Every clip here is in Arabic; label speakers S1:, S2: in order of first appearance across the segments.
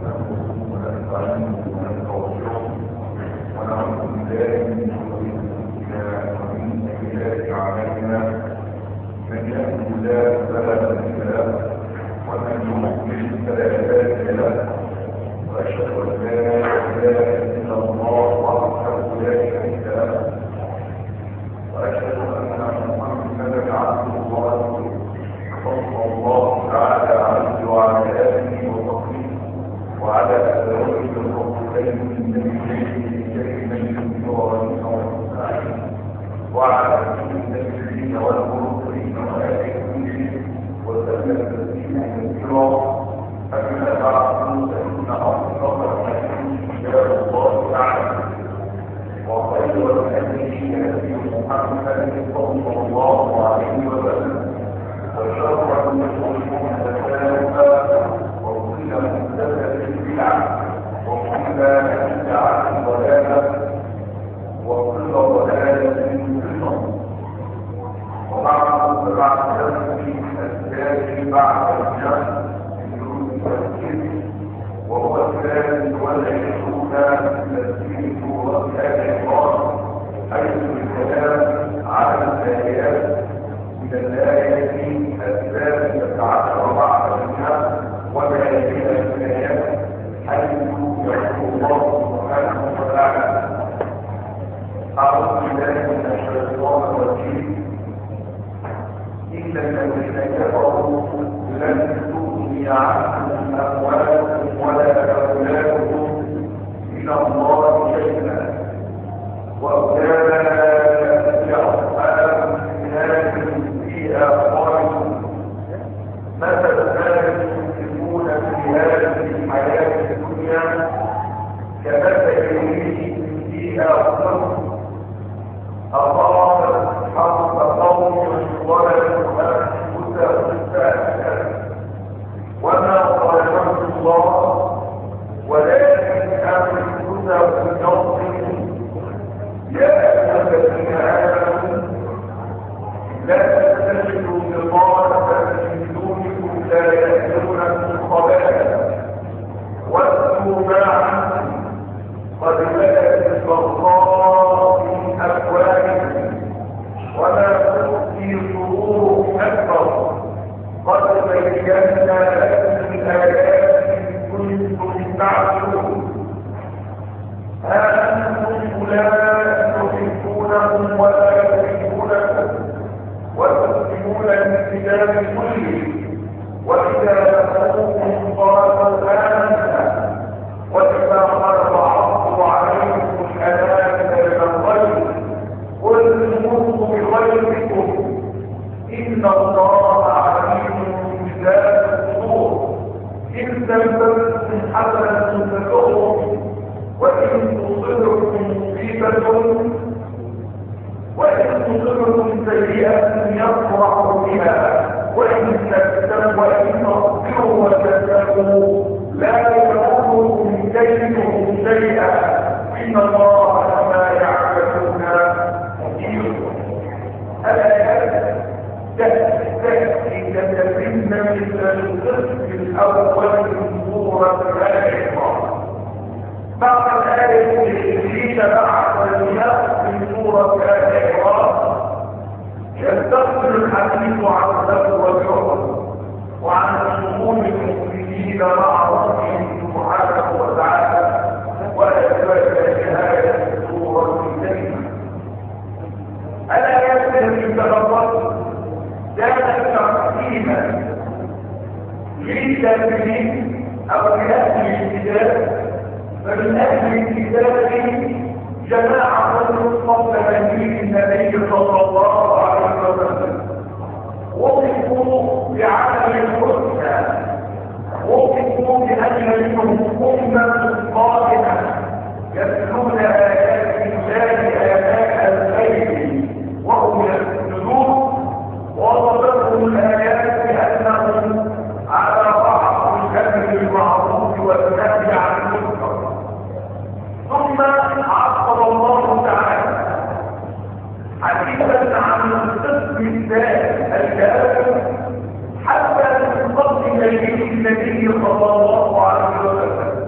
S1: حتى من قبل النبي صلى الله عليه وسلم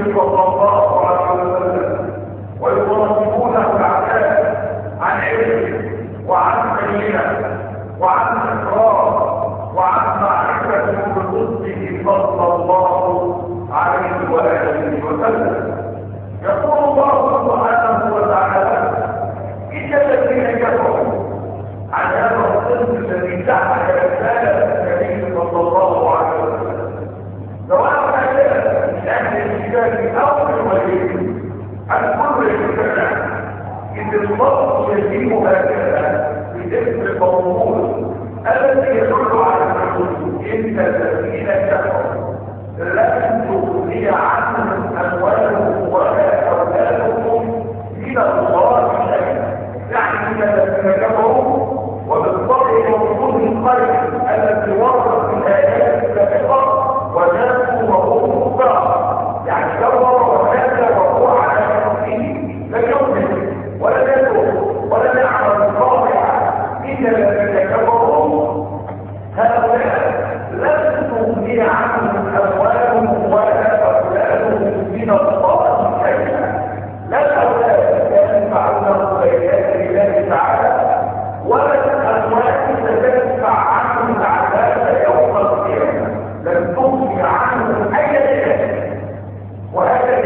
S1: صلى الله عليه وسلم ويواصفونه العذاب عن علم وعن بينه وعن اقرار وعن معرفه بقدسه صلى الله عليه واله وسلم. يقول الله سبحانه وتعالى: ان الذين كفروا عن هذا الصنف الذي تحت رساله النبي صلى الله عليه وسلم، سواء كان من اهل الكتاب او من غيرهم، الكل يتبع إذ الصوت يجيب هكذا باسم الموضوع الذي يدل على الحدود. إن الذين كفروا لن تغني عنهم أموالهم ولا أولادهم من الله شيئا. يعني إن الذين كفروا وبالطبع موجود القلب الذي ورد في الآيات السابقة وجاءوا وهم كفار، يعني كفر وهذا وهو على نفسه لم يؤمن ولا يدعو ولا يعمل صالحا. إن الذين كفروا هؤلاء لن تغني عنهم أموالهم ولا أولادهم من الله شيئا. لا الأولاد ينفعونه بآيات الله تعالى ولا الأموال تدفع عنهم العذاب يوم القيامة. لن تغني عنهم أي شيء. وهذا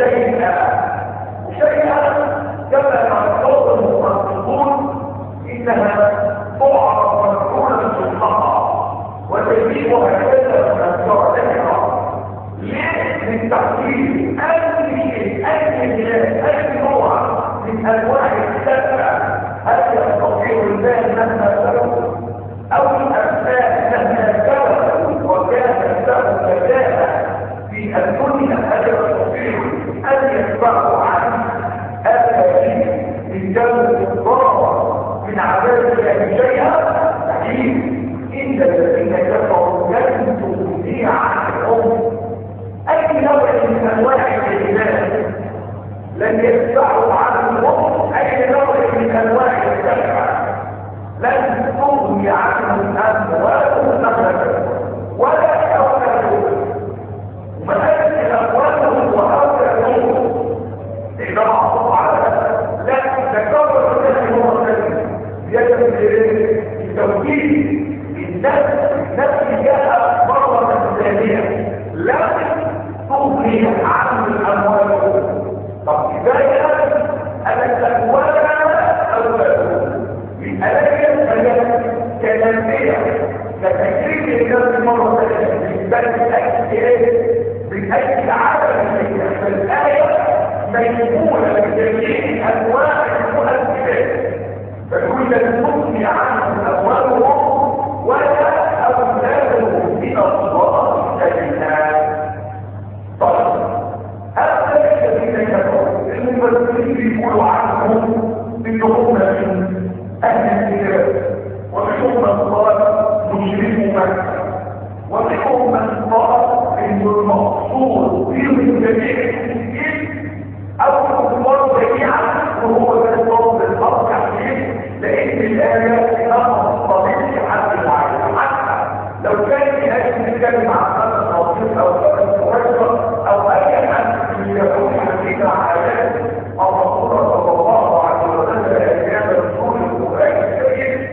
S1: شيئا كما يقول المحققون انها تعرض مفعولا بالخطا وتجيبها كذا مكررها للتحديد اي نوع من انواع الدفع. هل يستطيع الانسان مهما سلوك او الامثال مهما سلوك وكان له كذابه في الدنيا هل يستطيع ان يدفعوا عنه هذا الشيء من جانب الضرر من عذاب الله شيئا؟ صحيح. ان الذين كفروا لن تغني عنهم اي نوع من انواع العبادات، لن يدفعوا عنهم اي نوع من انواع الدفع، لن تغني عنهم اموالهم ولا اولادهم. ومثل أقوالهم وأولادهم إذا معطوط على لا تكبر الناس المرتبين يجب التوكيد النفس جاء مرة ثانية لا تغني عنه الأموال. طب إذا أن الأموال أولادهم من ألاقي كنافية كتكريم الناس مرة ثانية بأي عدد الآية ميمونة بجميع أنواع المؤثرات، فكل تغني عنهم أموالهم ولا أولادهم من الله شيئا. طيب هؤلاء الذين كفروا المفسرين يقولوا عنهم إنهم من أهل الكتاب ومنهم من قال مشرك مكة ومنهم من قال ان المقصود فيهم جميع المسلمين او الكفار جميعا وهو ده الصوت الارجح فيه، لان الايه نص طبيعي حد العالم. حتى لو كان في ايه بتتكلم عن خمس مواقف او خمس مواقف او اي حد من يكون حديث عن ايات الرسول صلى الله عليه وسلم ايات رسول القران الكريم،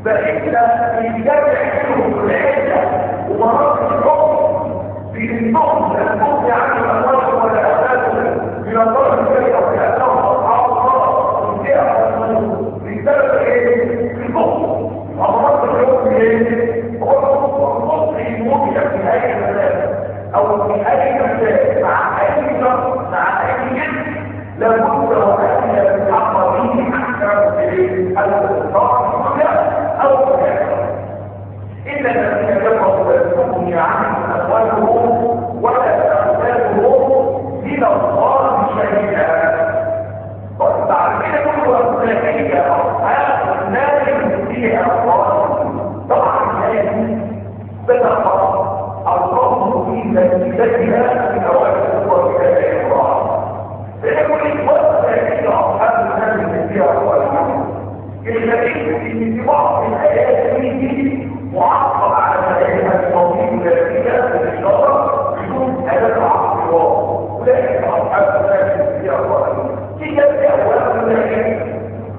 S1: فإن يتبع منهم العدة ومراكز الحكم بإنهم لا تغني عن الأموال ولا أولادهم من الله الكريم لأنهم أصحاب الله بسبب إيه؟ الحكم. ومراكز الحكم إيه؟ هو الحكم الموجب في أي مكان أو في أي مكان مع أي شخص مع أي جنس لابد وأن يتحقق به أحكام الإصلاح أو إن الذين كفروا لا تغني عنهم أموالهم ولا أولادهم من الله شيئا. بعد كده كل أولئك أصحاب النار فيها خالدون. طبعا الآية دي بتقرأ الله في نتيجتها من أوائل سورة آل عمران. فيقول أولئك أصحاب النار فيها خالدون. الذين في بعض الآيات دي معقب على مدارها التوحيد الذاتية بالإشارة بدون أداة عقل الله.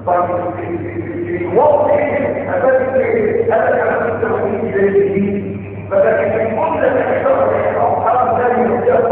S1: طيب في الوقت أبدا أنا كمان التوحيد إليه فلكن في كل الأشياء أو حرم ذلك الأشياء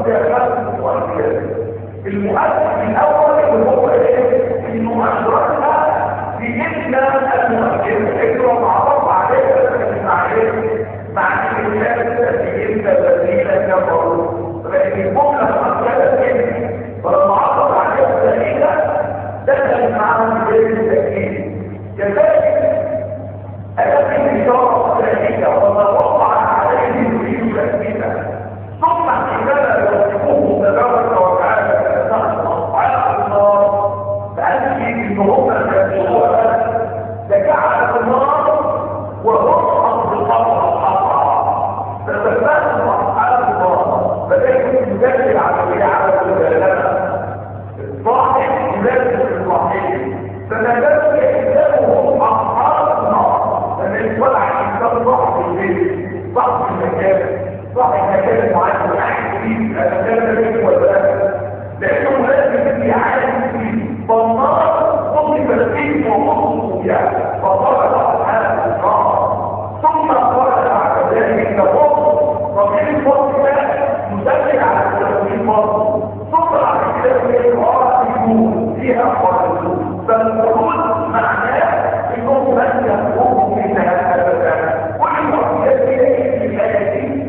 S1: المؤسس الأول اللي هو إنه أشركها بإسلام المؤسس إنه معرض عليه مع الإسلام الذين الذين كفروا فلكن الجملة مؤكدة كده فلما عرض عليه الذين دخل معهم غير التأكيد كذلك أتت الإشارة الثانية وما وقع عليه يريد تأكيدا ثم حينما يوصفوه تبارك وتعالى كأنه أصحاب النار فأنت إن هم كالشهوة تجعل النار وهم أصدقاء الحق فتفهم أصحاب النار فلكن يدل على المجالة الصاحب يلازم الصحيح فنبات يحتاجهم أصحاب النار فمن ولع الإنسان صاحب البيت صاحب المكان معين يعيش فيه المكان ده ولا لأنه لازم يعيش فيه فالنار ضمن فلسطين ومصر يعني فضرب أصحاب النار ثم قال بعد ذلك لهم ربنا الفضل يدل على التوحيد برضه ثم على التوحيد فيها خالدون فالخلود معناه انهم لن يخرجوا منها ابدا كل وحدات اليه في الايه دي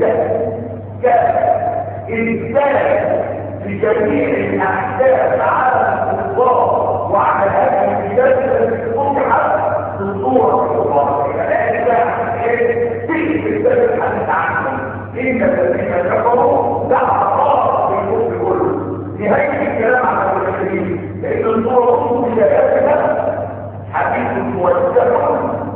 S1: كإنسان لجميع الاحداث على الكفار وعلى هذه البلاد التي فتحت بالصوره الكفاريه في الكتاب الحديث عنه ان الذين كفروا دعوا في الكفر كله نهايه الكلام عن المسلمين لان الصوره بشهادتها حديث موجه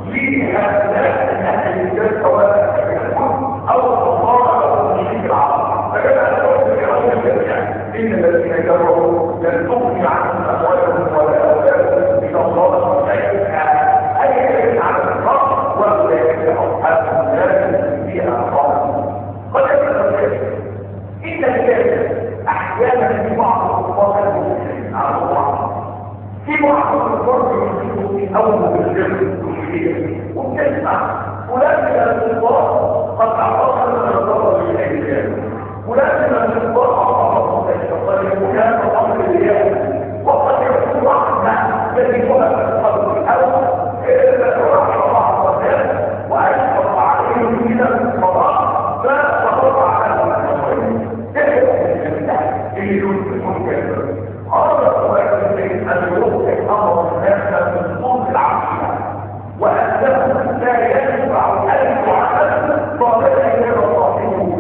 S1: لهؤلاء اهل الجنه ولا او الكفار او المشركين العرب فكما نقول في اول الجميع ان الذين كفروا لن تغني عنهم اموالهم ولا اولادهم من الله شيئا اي شيء على الحق واولئك اصحاب النار فيها خالدون قد يكون ان الكافر احيانا في بعض الكفار المسلمين على الله في بعض الكفار يمسكوا في اول الجنه وبتسمع فلان من الكفار قد اعطانا من الضرر للاجيال فلان من الكفار اعطانا من الشيطان وكان الامر اليوم وقد يكون رحمه يجبها في القلب الاول رحمه بعض الناس واشفق عليهم من الفضاء فتضر على المسلمين اللي يمسكون كافر هذا هو ان يوقف امر الناس من طول العقيده وأنه لا ينفع أن يعمل طالما يرى صاحبه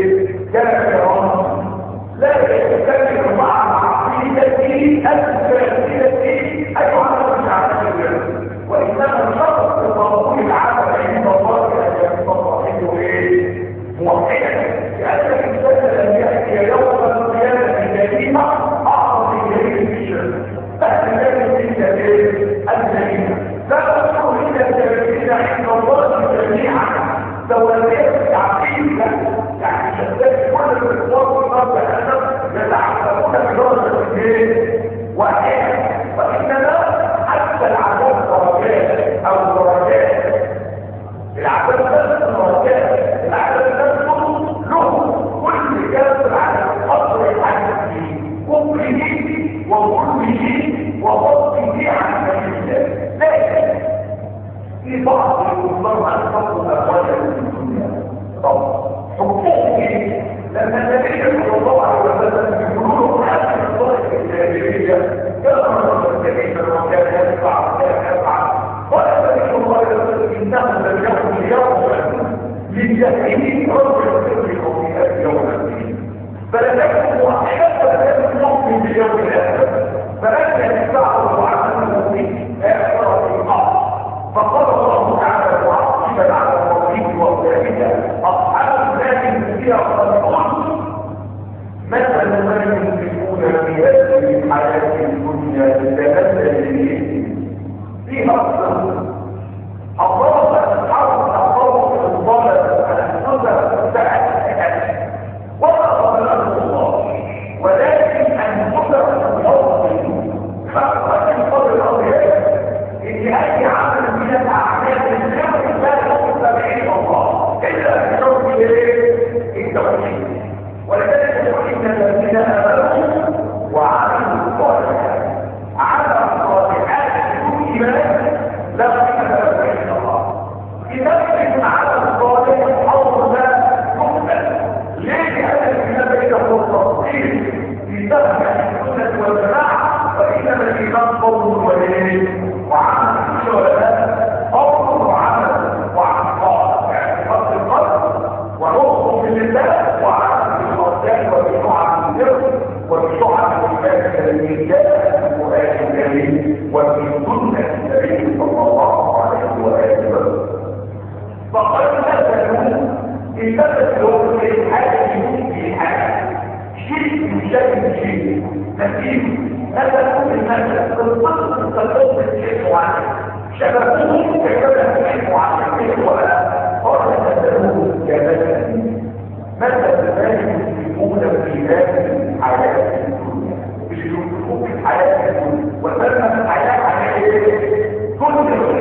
S1: كافرا لا يتكلم مع عقيدته الفاسدة أن يعمل بعقيدته وإنما الشرط لقبول العمل عند الله أن يكون صاحبه موحدا لأن الإنسان لم يأتي يوم القيامة جريمة أعظم من جريمة الشرك فأهل ذلك الجريمة لا تدخل إلا التابعين عند الله جميعا سواء تعقيدا يعني شدات كل الإخوات والنار بهذا يتعقبون بدرجة واحدة وإنما حتى العذاب درجات أو درجات العذاب نفسه درجات العذاب نفسه له كل كافر على القدر الحدث فيه كفره وظلمه وضبطه عن سبيل الله في بعض الكفار عن فضل الأموال في الدنيا طب حقوقه لما النبي صلى الله عليه وسلم يقولون حتى الصالح الجاهلية كان رجل كريما وكان يدفع وكان يفعل قال النبي صلى الله عليه وسلم إنه لم يكن يوما للجاهلين رجل يدرك في هذا يوم الدين فلم يكن واحدا فلم يؤمن باليوم الآخر فلم يدفعه عنه في آخرة الأرض فقال الله تعالى وعقبا على التوحيد واولئك اصحاب النار فيها خالدون مثل ما ينفقون في هذه الحياه الدنيا كمثل فيها الصدق اضاف الحرب اضاف الضلال على الصدق بتاعت وما ظلمه الله ولكن انفسهم يوم خلق الفضل ومن سنة النبي صلى الله عليه وسلم. فقد مثلوا انتبهوا للحاجة في حاجة شيء من شيء نتيجة مثلا المثل الطفل التطور الشيء معين شبكوه كذا الشيء معين قال مثلوا كذا مثل ذلك يكون في هذه الحياة الدنيا مش يكون في الحياة الدنيا وتم الحياة على ايه؟ كل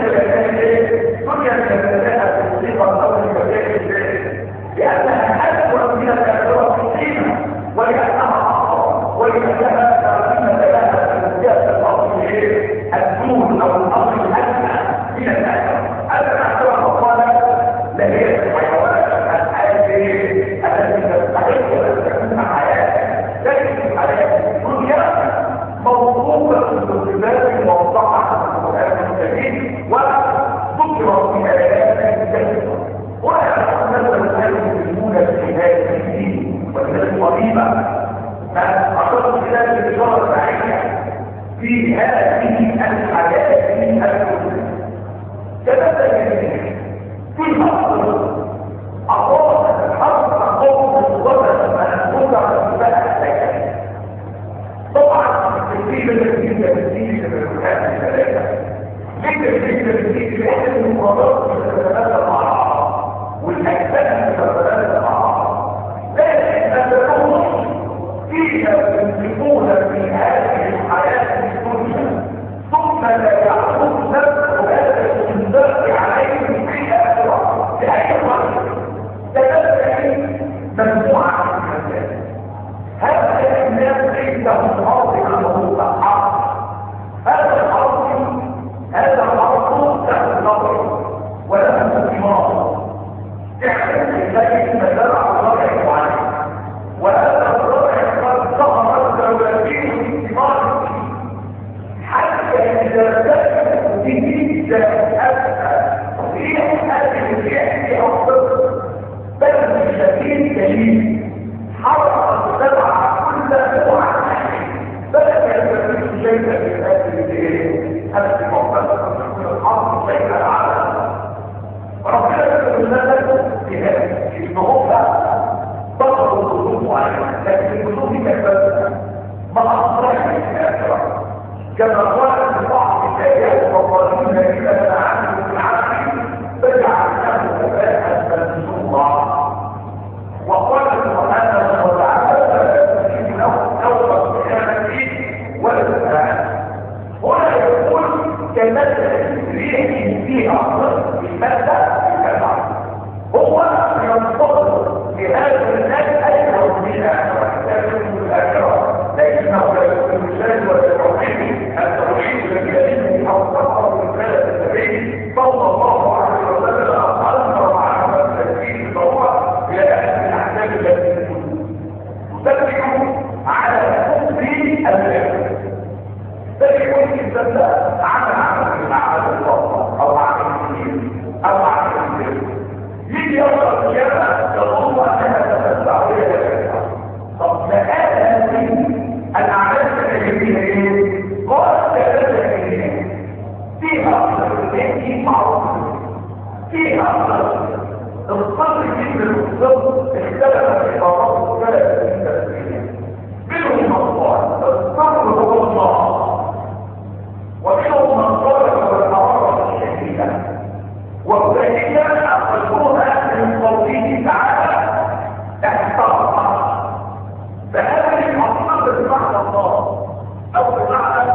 S1: دنيا كذلها تصديقا أو المكان لأنها أسوأ من الأسوأ في القيمة ولأنها أخطر ولأنها تقيمة لها السياسة الأصل الدون أو الأصل الأدنى من الأسوأ. هذا الأسوأ قال لهي الحيوانات التي تستحق أن تكون حياة لكن الحياة الدنيا موضوعة بالصفات موضحة في القرآن الكريم وذكرت في آيات كثيرة مثلا المسلمون في هذه الدين وهي الطبيبة ما أخذت خلال الإشارة السعيدة في هذه الحياة الكلية كمثل في أصل أقوى الحرب أقوى بالضبط ما نقول في طبعا التكليف الذي يتبديه من الوحات الثلاثة لكن التكليف الوحيد المقررات تتبادل مع بعض والأجساد تتبادل مع بعض لكن التكليف فيها ينفقون في هذه الحياة الدنيا ثم لا يعرف نفسه هذا الانذار عليهم في الآخرة بأي وقت تتبادل مجموعة من الناس هذا الناس عندهم حاضر الموضوع هذا الحرب له النظر وله الثمار تحدث إليه مزارع الرائع معين وهذا الرائع قد ظهرت دواتين الثمار حتى إذا تأتي به أسفل ريح هذه الريح في أفضل بل شديد جميل حرق السبعة كل نوع بدأ يستفيد شيئا من هذه المعتقد من الحرب شيئا على ربنا يقول في هذا ان هم بطلوا الظروف معينه لكن الظروف كانت ما اصبحت في الاخره كما قال في بعض الايات والظالمين الذين عنهم في العالم فجعلناه كفاءه منصورا وقال سبحانه وتعالى هنا يقول كمثل ريح فيها ضرب المادة الكبار هو ينتظر لهذا الناس أيضا منها ويحتاجون الآخرة لكنه لا يكون الشيء والتوحيد الذي يجب أو تقرب الثلاث السبيل صلى الله عليه وسلم أمر مع التسبيح الضروره إلى أهل الأحزاب التي تدعو على كفر الناس تدعو الإنسان عمل مع الله أو عمل الدين أو عمل الدين يجي يوم القيامة يظن أنها تتبع إلى طب ما هذه الأعمال التجريبية إيه؟ قال ثلاثة فيها أصل معروف فيها الصدر جدا الصدر اختلف في عبارات ثلاثة من تفسيرين منهم من قال الصدر هو الله ومنهم من قال هو الحرارة الشديدة والثانية أخذوها من قوله تعالى احترق فهذه الأصل بمعنى الله أو بمعنى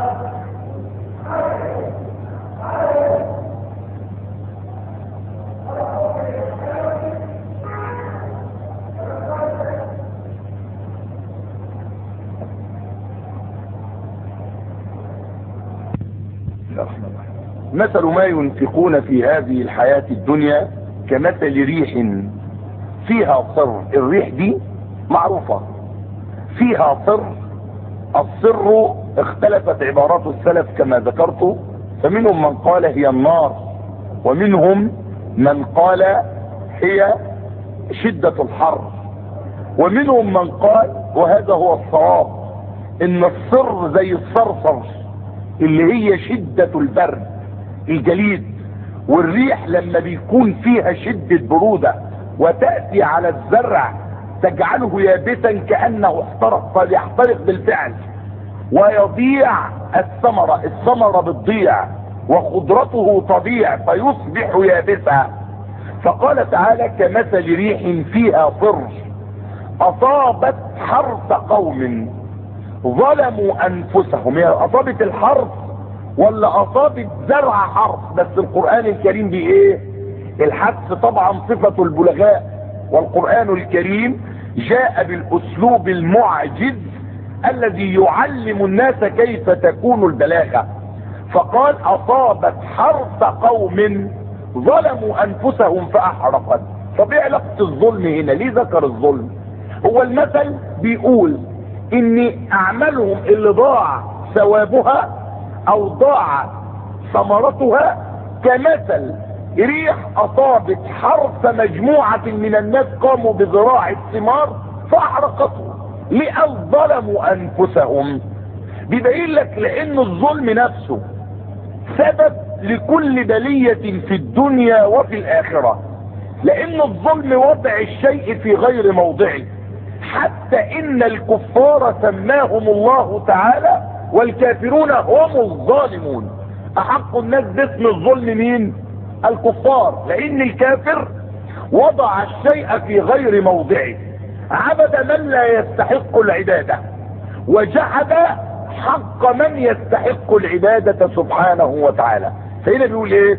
S2: مثل ما ينفقون في هذه الحياة الدنيا كمثل ريح فيها صر. الريح دي معروفة فيها صر. الصر اختلفت عبارات السلف كما ذكرت، فمنهم من قال هي النار ومنهم من قال هي شدة الحر ومنهم من قال وهذا هو الصواب ان الصر زي الصرصر اللي هي شدة البرد الجليد، والريح لما بيكون فيها شدة برودة وتأتي على الزرع تجعله يابسا كأنه احترق، فيحترق بالفعل ويضيع الثمرة بتضيع وخضرته تضيع فيصبح يابسا. فقال تعالى كمثل ريح فيها صر اصابت حرث قوم ظلموا انفسهم. هي اصابت الحرث ولا اصابت زرع حرث؟ بس القرآن الكريم بايه؟ الحث طبعا صفة البلغاء، والقرآن الكريم جاء بالاسلوب المعجز الذي يعلم الناس كيف تكون البلاغة. فقال اصابت حرث قوم ظلموا انفسهم فاحرقت. طب ايه علاقة الظلم هنا؟ ليه ذكر الظلم؟ هو المثل بيقول ان اعمالهم اللي ضاع ثوابها او ضاع ثمرتها كمثل ريح اصابت حرث مجموعة من الناس قاموا بزراعة الثمار فاحرقته. ليه ظلموا انفسهم؟ بيبين لك لان الظلم نفسه سبب لكل بلية في الدنيا وفي الاخرة، لان الظلم وضع الشيء في غير موضعه. حتى ان الكفار سماهم الله تعالى والكافرون هم الظالمون. احق الناس باسم الظلم مين؟ الكفار، لان الكافر وضع الشيء في غير موضعه، عبد من لا يستحق العبادة وجحد حق من يستحق العبادة سبحانه وتعالى. فهنا بيقول ايه؟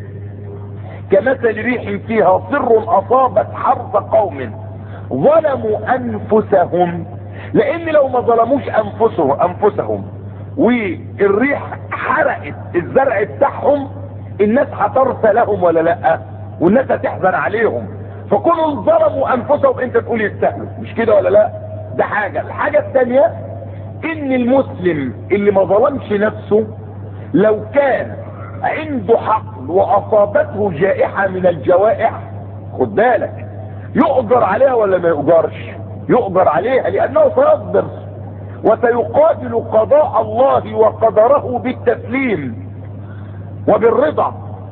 S2: كمثل ريح فيها صر اصابت حرث قوم ظلموا انفسهم. لان لو ما ظلموش انفسهم والريح حرقت الزرع بتاعهم الناس هترثى لهم ولا لا؟ والناس هتحزن عليهم. فكونوا ظلموا انفسهم انت تقول يستاهلوا، مش كده ولا لا؟ ده حاجة. الحاجة الثانية ان المسلم اللي ما ظلمش نفسه لو كان عنده حقل واصابته جائحة من الجوائح، خد بالك، يؤجر عليها ولا ما يؤجرش؟ يؤجر عليها، لانه سيصبر وسيقابل قضاء الله وقدره بالتسليم وبالرضا،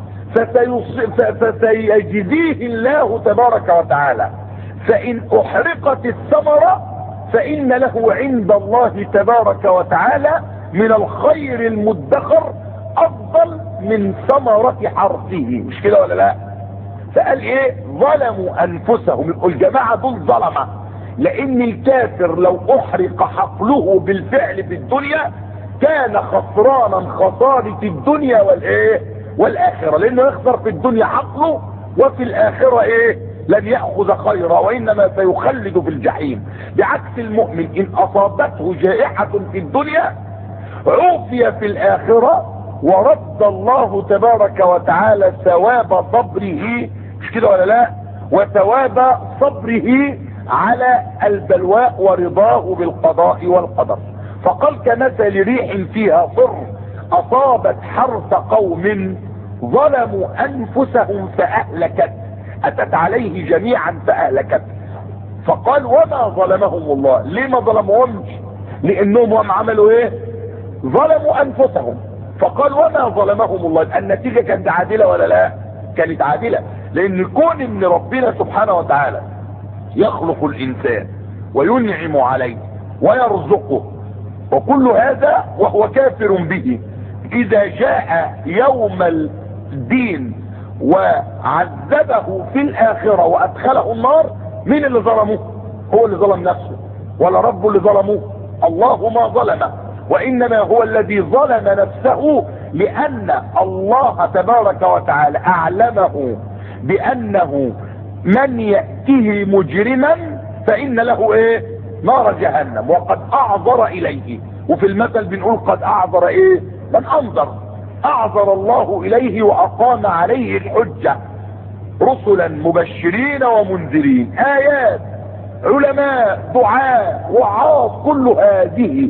S2: فسيجزيه الله تبارك وتعالى. فان احرقت الثمرة فان له عند الله تبارك وتعالى من الخير المدخر افضل من ثمرة حرثه، مش كده ولا لا؟ فقال ايه؟ ظلموا انفسهم. يقول الجماعة دول ظلمة، لان الكافر لو احرق حقله بالفعل في الدنيا كان خسرانا خسارة الدنيا والايه؟ والاخرة، لانه يخسر في الدنيا حقله وفي الاخرة ايه؟ لن يأخذ خيرا وانما سيخلد في الجحيم. بعكس المؤمن ان اصابته جائحة في الدنيا عوفي في الاخرة ورد الله تبارك وتعالى ثواب صبره، مش كده ولا لا؟ وثواب صبره على البلواء ورضاه بالقضاء والقدر. فقال كمثل ريح فيها صر اصابت حرث قوم ظلموا انفسهم فاهلكت، اتت عليه جميعا فاهلكت. فقال وما ظلمهم الله. ليه ما ظلمهمش؟ لانهم هم عملوا ايه؟ ظلموا انفسهم. فقال وما ظلمهم الله. النتيجة كانت عادلة ولا لا؟ كانت عادلة، لان كون ان ربنا سبحانه وتعالى يخلق الانسان وينعم عليه ويرزقه وكل هذا وهو كافر به، اذا جاء يوم الدين وعذبه في الاخرة وادخله النار، مين اللي ظلمه؟ هو اللي ظلم نفسه ولا ربه اللي ظلمه؟ الله ما ظلمه، وانما هو الذي ظلم نفسه، لان الله تبارك وتعالى اعلمه بانه من يأتيه مجرما فان له ايه؟ نار جهنم، وقد اعذر اليه. وفي المثل بنقول قد اعذر ايه؟ من انذر. اعذر الله اليه واقام عليه الحجة، رسلا مبشرين ومنذرين، ايات، علماء، دعاء، وعاظ، كل هذه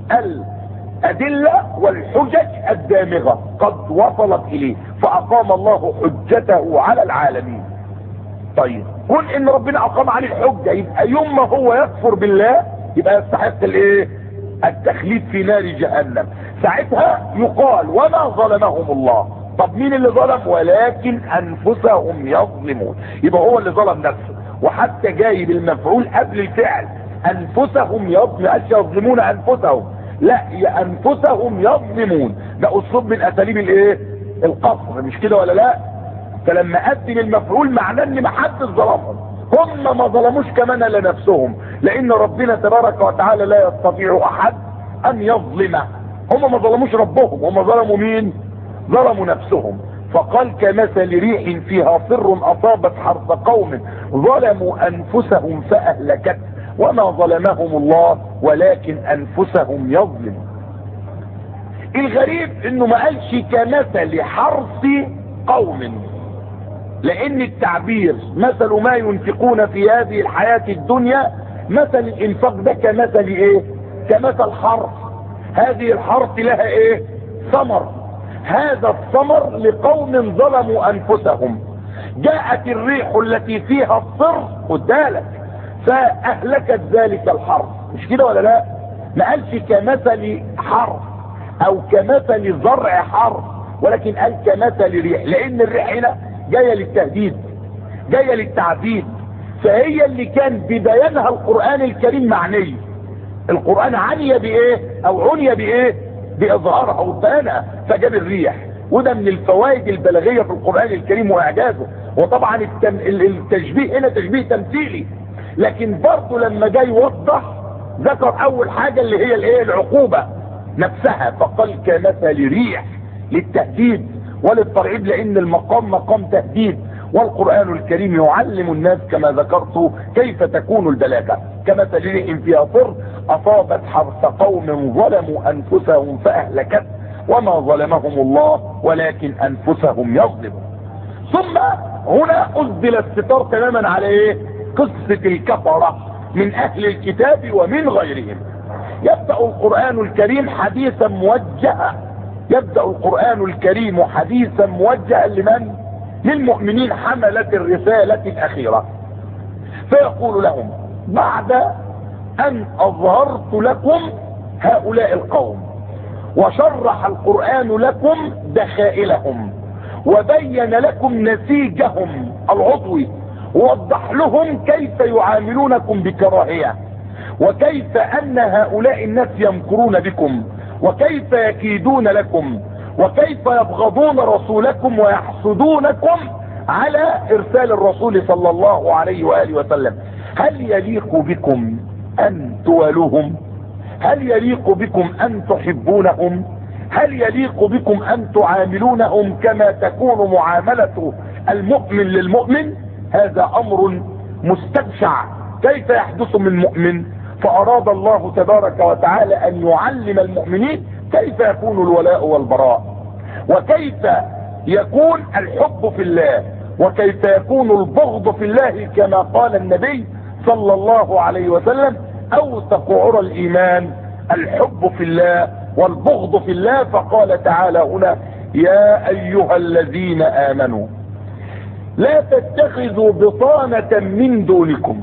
S2: الادلة والحجج الدامغة قد وصلت اليه، فاقام الله حجته على العالمين. طيب كون ان ربنا اقام عليه الحجة، يبقى يوم ما هو يكفر بالله يبقى يستحق الايه؟ التخليد في نار جهنم. ساعتها يقال وما ظلمهم الله. طب مين اللي ظلم؟ ولكن انفسهم يظلمون. يبقى هو اللي ظلم نفسه، وحتى جاي بالمفعول قبل الفعل. انفسهم يظلمون انفسهم، لا، يا انفسهم يظلمون. ده اسلوب من اساليب الايه؟ القصر، مش كده ولا لا؟ فلما اقدم المفعول معناه ان ما حدش ظلمهم، هم ما ظلموش كمان الا نفسهم، لان ربنا تبارك وتعالى لا يستطيع احد ان يظلمه. هم ما ظلموش ربهم، هم ظلموا مين؟ ظلموا نفسهم. فقال كمثل ريح فيها صر اصابت حرث قوم ظلموا انفسهم فاهلكت وما ظلمهم الله ولكن انفسهم يظلمون. الغريب انه ما قالش كمثل حرث قوم، لان التعبير مثل ما ينفقون في هذه الحياة الدنيا، مثل الانفاق ده كمثل ايه؟ كمثل حرث. هذه الحرث لها ايه؟ ثمر. هذا الثمر لقوم ظلموا انفسهم. جاءت الريح التي فيها الصر، خد بالك، فاهلكت ذلك الحرث، مش كده ولا لا؟ ما قالش كمثل حرث او كمثل زرع حرث، ولكن قال كمثل ريح، لان الريح هنا جايه للتهديد، جايه للتعذيب، فهي اللي كان ببيانها القرآن الكريم معني. القرآن عني بايه؟ او عني بايه؟ باظهارها وبيانها، فجاب الريح. وده من الفوائد البلاغيه في القرآن الكريم واعجازه. وطبعا التشبيه هنا تشبيه تمثيلي، لكن برضه لما جاي يوضح ذكر اول حاجه اللي هي الايه؟ العقوبه نفسها، فقال كمثل ريح للتهديد وللترعيب، لان المقام مقام تهديد، والقرآن الكريم يعلم الناس كما ذكرت كيف تكون البلاغه. كمثل ريح فيها صر اصابت حرث قوم ظلموا انفسهم فاهلكت وما ظلمهم الله ولكن انفسهم يظلمون. ثم هنا أسدل الستار تماما على ايه؟ قصة الكفرة من اهل الكتاب ومن غيرهم. يبدأ القرآن الكريم حديثا موجها، يبدأ القرآن الكريم حديثا موجها لمن؟ للمؤمنين حملة الرسالة الأخيرة. فيقول لهم بعد أن أظهرت لكم هؤلاء القوم وشرح القرآن لكم دخائلهم وبين لكم نسيجهم العضوي، ووضح لهم كيف يعاملونكم بكراهية، وكيف ان هؤلاء الناس يمكرون بكم، وكيف يكيدون لكم، وكيف يبغضون رسولكم ويحسدونكم على ارسال الرسول صلى الله عليه وآله وسلم. هل يليق بكم ان توالوهم؟ هل يليق بكم ان تحبونهم؟ هل يليق بكم ان تعاملونهم كما تكون معاملة المؤمن للمؤمن؟ هذا امر مستبشع كيف يحدث من مؤمن. فاراد الله تبارك وتعالى ان يعلم المؤمنين كيف يكون الولاء والبراء، وكيف يكون الحب في الله، وكيف يكون البغض في الله، كما قال النبي صلى الله عليه وسلم اوثق عرى الايمان الحب في الله والبغض في الله. فقال تعالى هنا يا ايها الذين امنوا لا تتخذوا بطانة من دونكم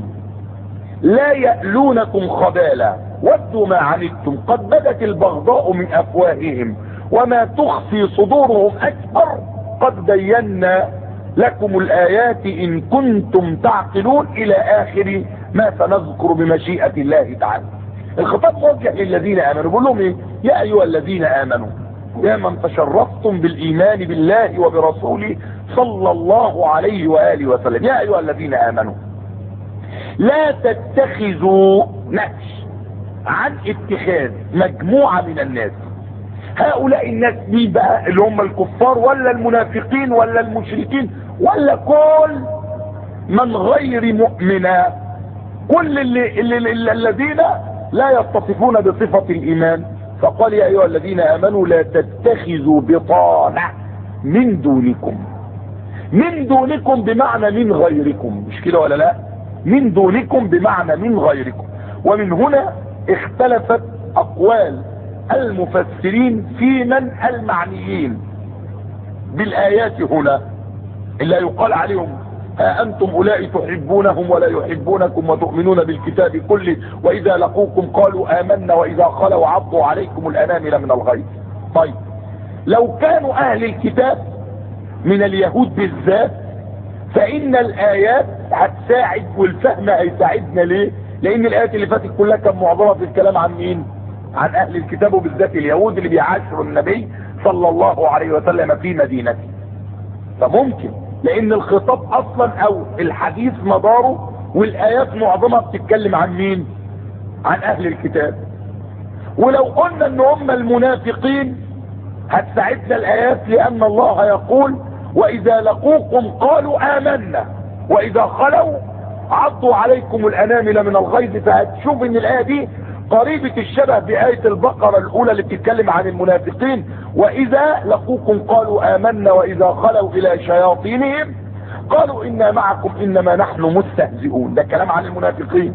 S2: لا يألونكم خبالا ودوا ما عنتم قد بدت البغضاء من افواههم وما تخفي صدورهم اكبر قد بينا لكم الايات ان كنتم تعقلون الى اخر ما سنذكر بمشيئة الله تعالى. الخطاب موجه للذين امنوا، بيقول لهم ايه؟ يا ايها الذين امنوا يا من تشرفتم بالايمان بالله وبرسوله صلى الله عليه وآله وسلم، يا ايها الذين امنوا لا تتخذوا نهي عن اتخاذ مجموعة من الناس. هؤلاء الناس مين بقى؟ اللي هم الكفار ولا المنافقين ولا المشركين ولا كل من غير مؤمنا، كل الذين لا يتصفون بصفة الايمان. فقال يا ايها الذين امنوا لا تتخذوا بطانة من دونكم. من دونكم بمعنى من غيركم، مش كده ولا لا؟ من دونكم بمعنى من غيركم. ومن هنا اختلفت اقوال المفسرين في من المعنيين بالايات هنا، اللي يقال عليهم أنتم أولئك تحبونهم ولا يحبونكم وتؤمنون بالكتاب كله وإذا لقوكم قالوا آمنا وإذا خلوا عضوا عليكم الأنامل من الغيظ. طيب لو كانوا أهل الكتاب من اليهود بالذات فإن الآيات هتساعد والفهم هيساعدنا. ليه؟ لأن الآيات اللي فاتت كلها كان معظمها في الكلام عن مين؟ عن أهل الكتاب وبالذات اليهود اللي بيعاشروا النبي صلى الله عليه وسلم في مدينته. فممكن لأن الخطاب أصلا أو الحديث مداره والآيات معظمها بتتكلم عن مين؟ عن أهل الكتاب. ولو قلنا ان هم المنافقين هتساعدنا الآيات لأن الله يقول وإذا لقوكم قالوا آمنا وإذا خلوا عضوا عليكم الأنامل من الغيظ. فهتشوف ان الآية دي قريبة الشبه بآية البقرة الأولى اللي بتتكلم عن المنافقين وإذا لقوكم قالوا آمنا وإذا خلوا إلى شياطينهم قالوا إنا معكم إنما نحن مستهزئون. ده كلام عن المنافقين.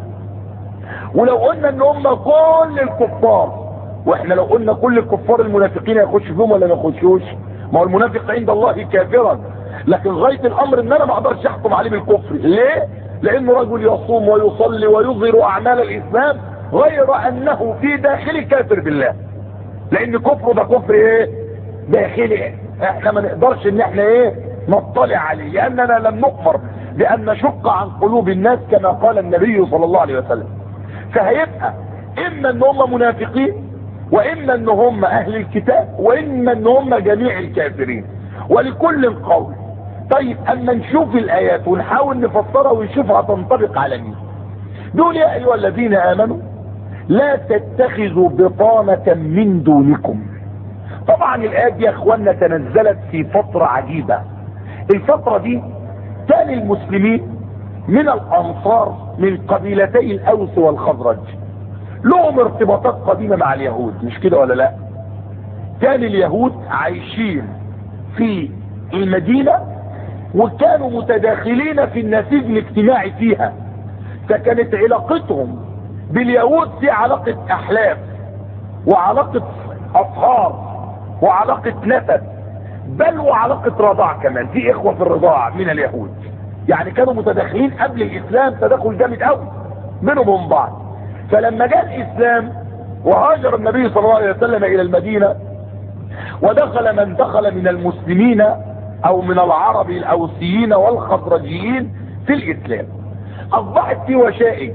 S2: ولو قلنا ان هم كل الكفار واحنا لو قلنا كل الكفار المنافقين هيخش فيهم ولا ما يخشوش؟ ما هو المنافق عند الله كافرا، لكن غاية الامر ان انا ما اقدرش احكم عليه بالكفر. ليه؟ لانه رجل يصوم ويصلي ويظهر اعمال الاسلام غير انه في داخل كافر بالله، لان كفره ده كفر ايه؟ داخلي. احنا ما نقدرش ان احنا ايه؟ نطلع عليه، لاننا لم نؤمر بان نشق عن قلوب الناس كما قال النبي صلى الله عليه وسلم. فهيبقى اما ان هم منافقين واما ان هم اهل الكتاب واما ان هم جميع الكافرين ولكل قول. طيب اما نشوف الايات ونحاول نفسرها ونشوفها تنطبق على مين. دول يا ايها الذين امنوا لا تتخذوا بطانة من دونكم. طبعا الايات دي يا اخوانا تنزلت في فترة عجيبة. الفترة دي كان المسلمين من الانصار من قبيلتي الاوس والخزرج لهم ارتباطات قديمة مع اليهود، مش كده ولا لا؟ كان اليهود عايشين في المدينة وكانوا متداخلين في النسيج الاجتماعي فيها، فكانت علاقتهم باليهود في علاقة احلاف وعلاقة اصهار وعلاقة نسب، بل وعلاقة رضاع كمان، في اخوة في الرضاع من اليهود. يعني كانوا متداخلين قبل الاسلام تداخل جامد قوي بينهم وبين بعض. فلما جاء الاسلام وهاجر النبي صلى الله عليه وسلم الى المدينة ودخل من دخل من المسلمين او من العرب الاوسيين والخزرجيين في الاسلام، اصبحت في وشائج،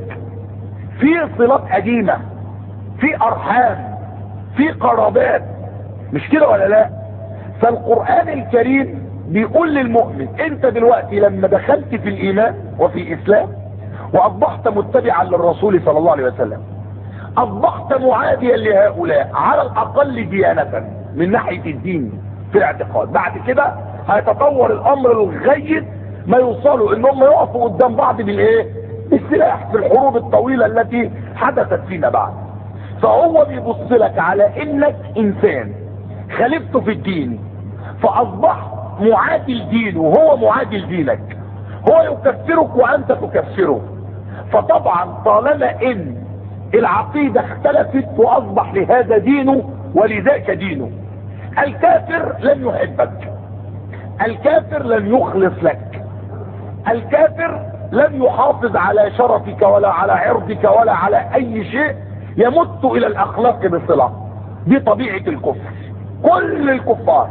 S2: في صلات قديمة، في ارحام، في قرابات، مش كده ولا لا؟ فالقرآن الكريم بيقول للمؤمن انت دلوقتي لما دخلت في الايمان وفي الاسلام واصبحت متبعا للرسول صلى الله عليه وسلم اصبحت معاديا لهؤلاء على الاقل ديانة من ناحية الدين في الاعتقاد. بعد كده هيتطور الامر لغاية ما يوصلوا ان هم يقفوا قدام بعض بالايه؟ بالسلاح في الحروب الطويلة التي حدثت فيما بعد. فهو بيبص لك على انك انسان خالفته في الدين فاصبحت معادل دينه وهو معادل دينك، هو يكفرك وانت تكفره. فطبعا طالما ان العقيدة اختلفت واصبح لهذا دينه ولذاك دينه، الكافر لن يحبك، الكافر لن يخلص لك، الكافر لن يحافظ على شرفك ولا على عرضك ولا على اي شيء يمت الى الاخلاق بصلة. دي طبيعة الكفر، كل الكفار.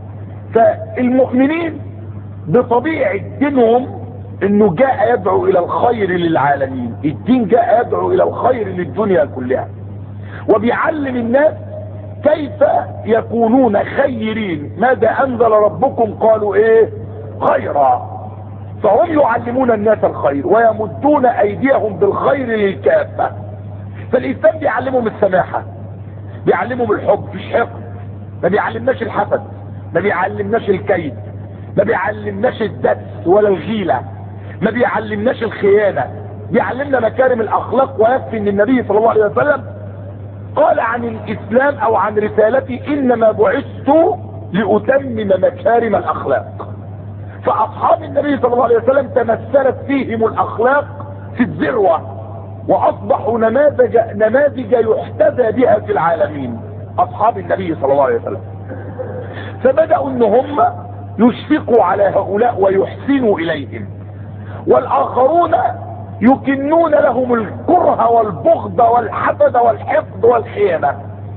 S2: فالمؤمنين بطبيعة دينهم انه جاء يدعو الى الخير للعالمين، الدين جاء يدعو الى الخير للدنيا كلها، وبيعلم الناس كيف يكونون خيرين. ماذا انزل ربكم؟ قالوا ايه؟ خيرا. فهم يعلمون الناس الخير ويمدون ايديهم بالخير للكافة. فالاسلام بيعلمهم السماحة، بيعلمهم الحب، مش حقد، ما بيعلمناش الحسد، ما بيعلمناش الكيد، ما بيعلمناش الدس ولا الغيلة، ما بيعلمناش الخيانة، بيعلمنا مكارم الاخلاق. ويكفي ان النبي صلى الله عليه وسلم قال عن الاسلام او عن رسالتي انما بعثت لاتمم مكارم الاخلاق. فاصحاب النبي صلى الله عليه وسلم تمثلت فيهم الاخلاق في الذروة واصبحوا نماذج يحتذى بها في العالمين، اصحاب النبي صلى الله عليه وسلم. فبدأوا ان هم يشفقوا على هؤلاء ويحسنوا اليهم. والاخرون يكنون لهم الكره والبغض والحسد والحقد والخيانة.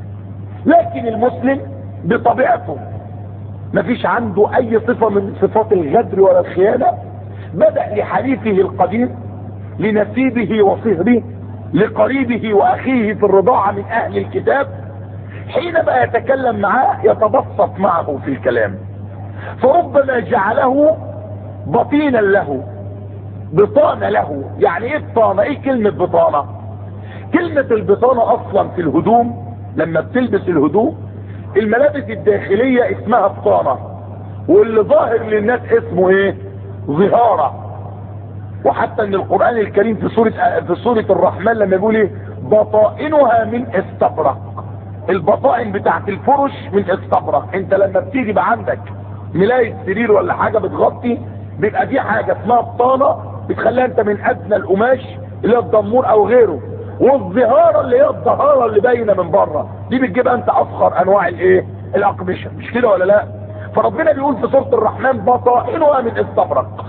S2: لكن المسلم بطبيعته مفيش عنده اي صفة من صفات الغدر ولا الخيانة. بدأ لحليفه القدير، لنسيبه وصهره، لقريبه واخيه في الرضاعة من اهل الكتاب، حينما يتكلم معاه يتبسط معه في الكلام، فربما جعله بطينا له، بطانة له. يعني ايه بطانة؟ ايه كلمة بطانة؟ كلمة البطانة اصلا في الهدوم، لما بتلبس الهدوم الملابس الداخلية اسمها بطانة، واللي ظاهر للناس اسمه ايه؟ ظهارة. وحتى ان القرآن الكريم في سورة الرحمن لما يقول ايه؟ بطائنها من استبرق. البطائن بتاعت الفرش من استبرق. انت لما بتيجي بقى عندك ملاية سرير ولا حاجة بتغطي، بيبقى دي حاجة اسمها بطانة بتخليها انت من ادنى القماش اللي هي الضمور او غيره، والظهارة اللي هي الظهارة اللي باينة من بره دي بتجيبها انت افخر انواع الايه؟ الاقمشة. مش كده ولا لا؟ فربنا بيقول في سورة الرحمن بطائنها من استبرق،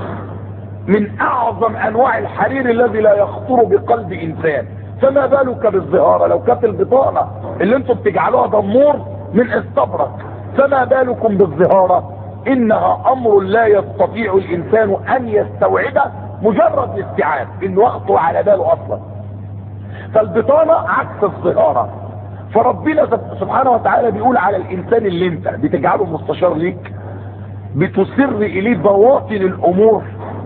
S2: من اعظم انواع الحرير الذي لا يخطر بقلب انسان. فما بالك بالظهارة؟ لو كانت البطانة اللي انتم بتجعلوها ضمور من استبرق، فما بالكم بالظهارة؟ انها امر لا يستطيع الانسان ان يستوعبه مجرد الاستيعاب، انه يخطر على باله اصلا. فالبطانة عكس الظهارة. فربنا سبحانه وتعالى بيقول على الانسان اللي انت بتجعله مستشار ليك، بتسر اليه بواطن الامور،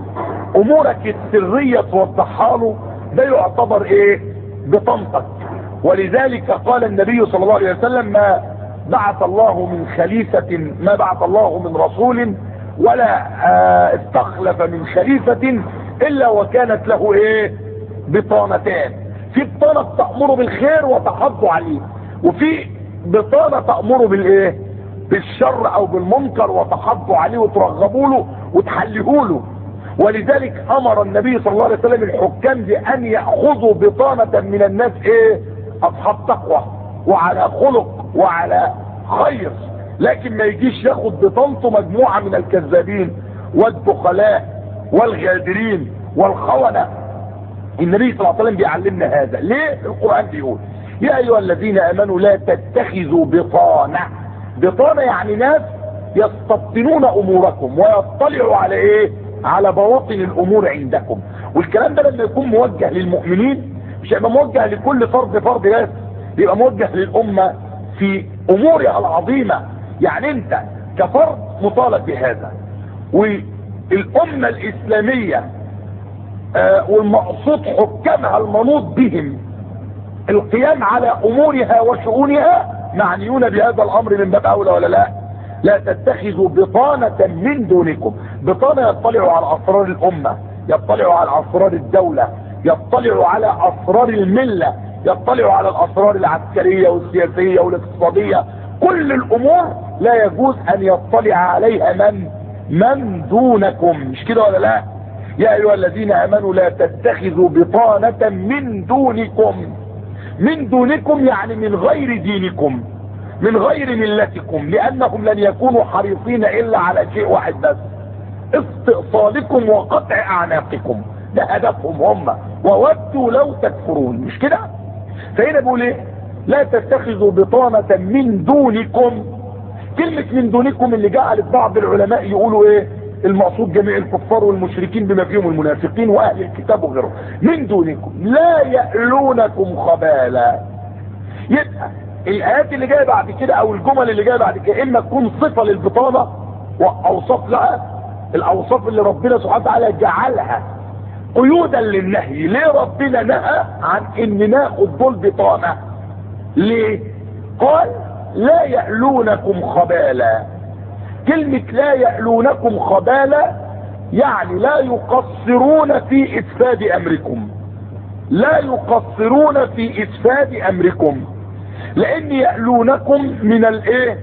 S2: امورك السرية توضحها له، ده يعتبر ايه؟ بطانتك. ولذلك قال النبي صلى الله عليه وسلم ما بعث الله من خليفة، ما بعث الله من رسول ولا استخلف من خليفة الا وكانت له ايه؟ بطانتان. في بطانة تأمره بالخير وتحض عليه، وفي بطانة تأمره بالايه؟ بالشر او بالمنكر وتحض عليه وترغبوا له وتحلهوا له. ولذلك امر النبي صلى الله عليه وسلم الحكام بان يأخذوا بطانة من الناس ايه؟ اصحاب تقوى وعلى خلق وعلى خير، لكن ما يجيش ياخد بطانته مجموعة من الكذابين والدخلاء والغادرين والخونة. النبي صلى الله عليه وسلم بيعلمنا هذا. ليه؟ القرآن بيقول يا ايها الذين امنوا لا تتخذوا بطانة. بطانة يعني ناس يستبطنون اموركم ويطلعوا على ايه؟ على بواطن الامور عندكم. والكلام ده لما يكون موجه للمؤمنين مش هيبقى موجه لكل فرد بس، بيبقى موجه للامة في امورها العظيمة. يعني انت كفرد مطالب بهذا، والامة الاسلامية والمقصود حكامها المنوط بهم القيام على امورها وشؤونها معنيون بهذا الامر من باب اولى ولا لا؟ لا تتخذوا بطانة من دونكم. بطانة يطلعوا على اسرار الامة، يطلعوا على اسرار الدولة، يطلعوا على اسرار الملة، يطلعوا على الاسرار العسكرية والسياسية والاقتصادية. كل الامور لا يجوز ان يطلع عليها من دونكم. مش كده ولا لا؟ يا ايها الذين امنوا لا تتخذوا بطانة من دونكم. من دونكم يعني من غير دينكم، من غير ملتكم، لانهم لن يكونوا حريصين الا على شيء واحد بس: استئصالكم وقطع اعناقكم. ده هدفهم هم، وودوا لو تكفرون. مش كده؟ فهنا بيقول ايه؟ لا تتخذوا بطانة من دونكم. كلمة من دونكم اللي جعلت بعض العلماء يقولوا ايه؟ المقصود جميع الكفار والمشركين بما فيهم المنافقين واهل الكتاب وغيرهم. من دونكم لا يألونكم خبالا. يبقى الايات اللي جايه بعد كده او الجمل اللي جايه بعد كده اما تكون صفه للبطانه واوصاف لها، الاوصاف اللي ربنا سبحانه وتعالى جعلها قيودا للنهي. ليه ربنا نهى عن ان ناخد دول بطانه؟ ليه؟ قال لا يألونكم خبالا. كلمة لا يألونكم خبالا يعني لا يقصرون في إسفاد أمركم، لا يقصرون في إسفاد أمركم. لأن يألونكم من الايه؟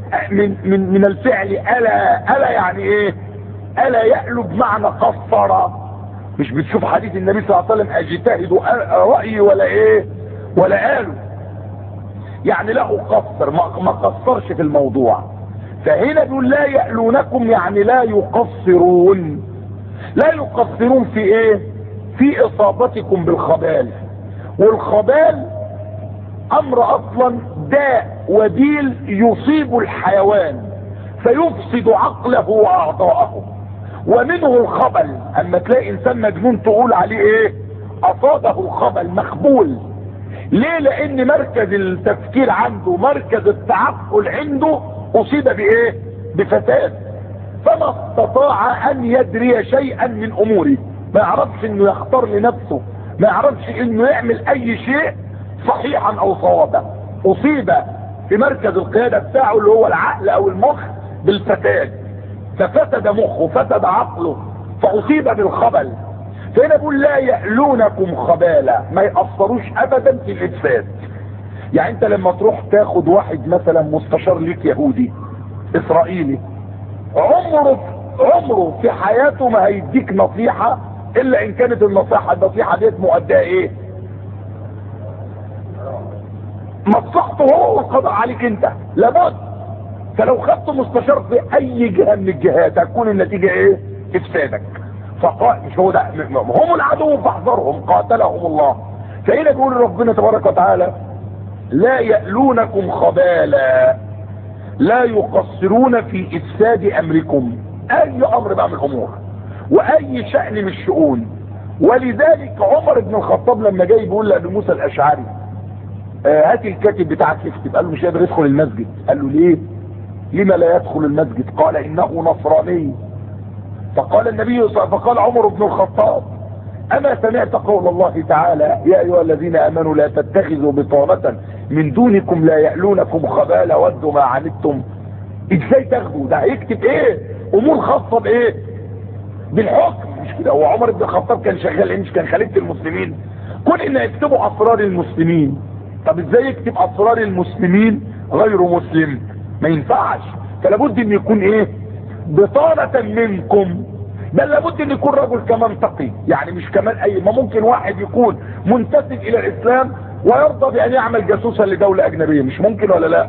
S2: من الفعل ألا يعني ايه؟ ألا يألو بمعنى قصر. مش بتشوف حديث النبي صلى الله عليه وسلم اجتهدوا رأيي ولا ايه؟ ولا قالوا، يعني لا أقصر، ما قصرش في الموضوع. فهنا بيقول لا يألونكم يعني لا يقصرون. لا يقصرون في ايه؟ في اصابتكم بالخبال. والخبال امر اصلا داء وبيل يصيب الحيوان فيفسد عقله واعضاءه، ومنه الخبل. اما تلاقي انسان مجنون تقول عليه ايه؟ اصابه الخبل، مخبول. ليه؟ لان مركز التفكير عنده، مركز التعقل عنده اصيب بايه؟ بفساد، فما استطاع ان يدري شيئا من اموره. ما يعرفش انه يختار لنفسه، ما يعرفش انه يعمل اي شيء صحيحا او صوابا. اصيب في مركز القيادة بتاعه اللي هو العقل او المخ بالفساد، ففسد مخه، فسد عقله، فاصيب بالخبل. فهنا بيقول لا يألونكم خبالا، ما يأثروش ابدا في الافساد. يعني انت لما تروح تاخد واحد مثلا مستشار ليك يهودي اسرائيلي، عمره في حياته ما هيديك نصيحة الا ان كانت النصيحة ديت مؤدية ايه؟ مصلحته هو والقضاء عليك انت، لابد. فلو خدت مستشار في اي جهة من الجهات هتكون النتيجة ايه؟ افسادك. مش هو ده هم العدو فاحذرهم قاتلهم الله. فهنا بيقول ربنا تبارك وتعالى لا يألونكم خبالا، لا يقصرون في افساد امركم، اي امر بقى من الامور واي شأن من الشؤون. ولذلك عمر بن الخطاب لما جاي بيقول لأبي موسى الاشعري هات الكاتب بتاعك يكتب، قال له مش قادر يدخل المسجد. قال له ليه؟ لما لا يدخل المسجد؟ قال انه نصراني. فقال عمر بن الخطاب اما سمعت قول الله تعالى يا ايها الذين امنوا لا تتخذوا بطانة من دونكم لا يألونكم خبالا ودوا ما عنتم. ازاي تاخدوا ده؟ هيكتب ايه؟ امور خاصة بايه؟ بالحكم، مش كده؟ هو عمر بن الخطاب كان شغال ايه؟ مش كان خليفة المسلمين؟ كون ان يكتبوا اسرار المسلمين، طب ازاي يكتب اسرار المسلمين غير مسلم؟ ما ينفعش. فلابد ان يكون ايه؟ بطانة منكم، بل لابد ان يكون رجل كمان تقي. يعني مش كمان اي، ما ممكن واحد يكون منتسب الى الاسلام ويرضى بان يعمل جاسوسا لدولة اجنبية، مش ممكن ولا لا؟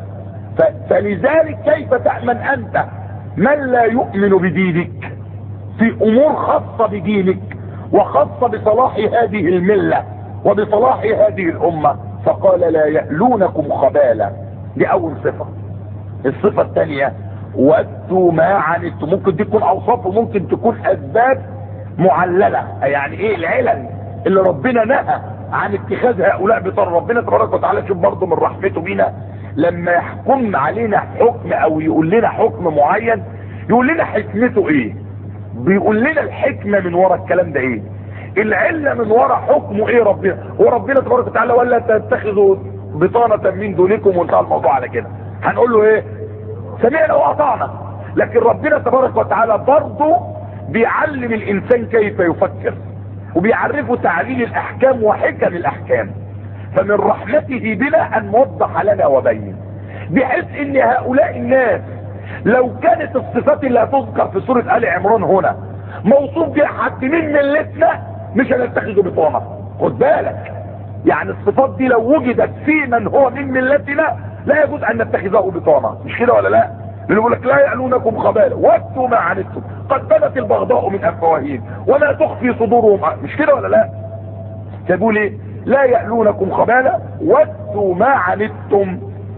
S2: فلذلك كيف تأمن انت من لا يؤمن بدينك في امور خاصة بدينك وخاصة بصلاح هذه الملة وبصلاح هذه الامة؟ فقال لا يألونكم خبالا، دي اول صفة. الصفة الثانية ودوا ما عنتم. ممكن دي تكون اوصاف وممكن تكون اسباب معللة. يعني ايه العلل اللي ربنا نهى عن اتخاذ هؤلاء بطر؟ ربنا تبارك وتعالى شوف برضه من رحمته بينا لما يحكم علينا حكم او يقول لنا حكم معين يقول لنا حكمته ايه، بيقول لنا الحكمة من وراء الكلام ده ايه، العلة من وراء حكمه ايه ربنا. وربنا تبارك وتعالى ولا تتخذوا بطانة من دونكم، وانتهى الموضوع على كده. هنقول له ايه؟ سمعنا واطعنا. لكن ربنا تبارك وتعالى برضه بيعلم الانسان كيف يفكر وبيعرفه تعليل الاحكام وحكم الاحكام. فمن رحمته بنا ان نوضح لنا وبين، بحيث ان هؤلاء الناس لو كانت الصفات اللي هتذكر في سورة آل عمران هنا موصوف بها حد من ملتنا مش هنتخذه بطانة. خد بالك، يعني الصفات دي لو وجدت في من هو من ملتنا لا يجوز ان نتخذه بطانة، مش كده ولا لا؟ اللي يقول لك لا يألونكم خبالا ودوا ما عنتم قد بدت البغضاء من افواههم وما تخفي صدورهم، مش كده ولا لا؟ تقول ايه؟ لا يألونكم خبالا ودوا ما عنتم،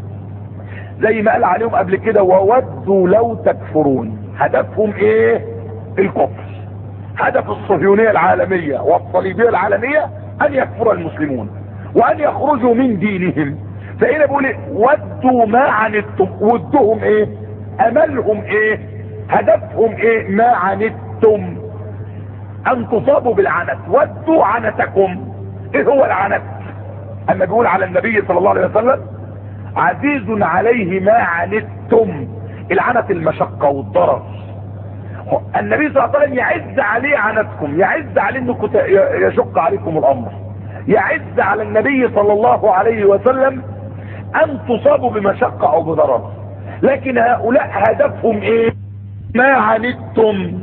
S2: زي ما قال عليهم قبل كده وودوا لو تكفرون. هدفهم ايه؟ الكفر. هدف الصهيونية العالمية والصليبية العالمية ان يكفر المسلمون وان يخرجوا من دينهم. فهنا بيقول ايه؟ ودوا ما عنتم. ودهم ايه؟ املهم ايه؟ هدفهم ايه؟ ما عنتم، ان تصابوا بالعنت. ودوا عنتكم. ايه هو العنت؟ اما بيقول على النبي صلى الله عليه وسلم عزيز عليه ما عنتم، العنت المشقة والضرر. النبي صلى الله عليه وسلم يعز عليه عنتكم، يعز عليه انكم يشق عليكم الامر، يعز على النبي صلى الله عليه وسلم ان تصابوا بمشقة او بضرر. لكن هؤلاء هدفهم ايه؟ ما عنتم.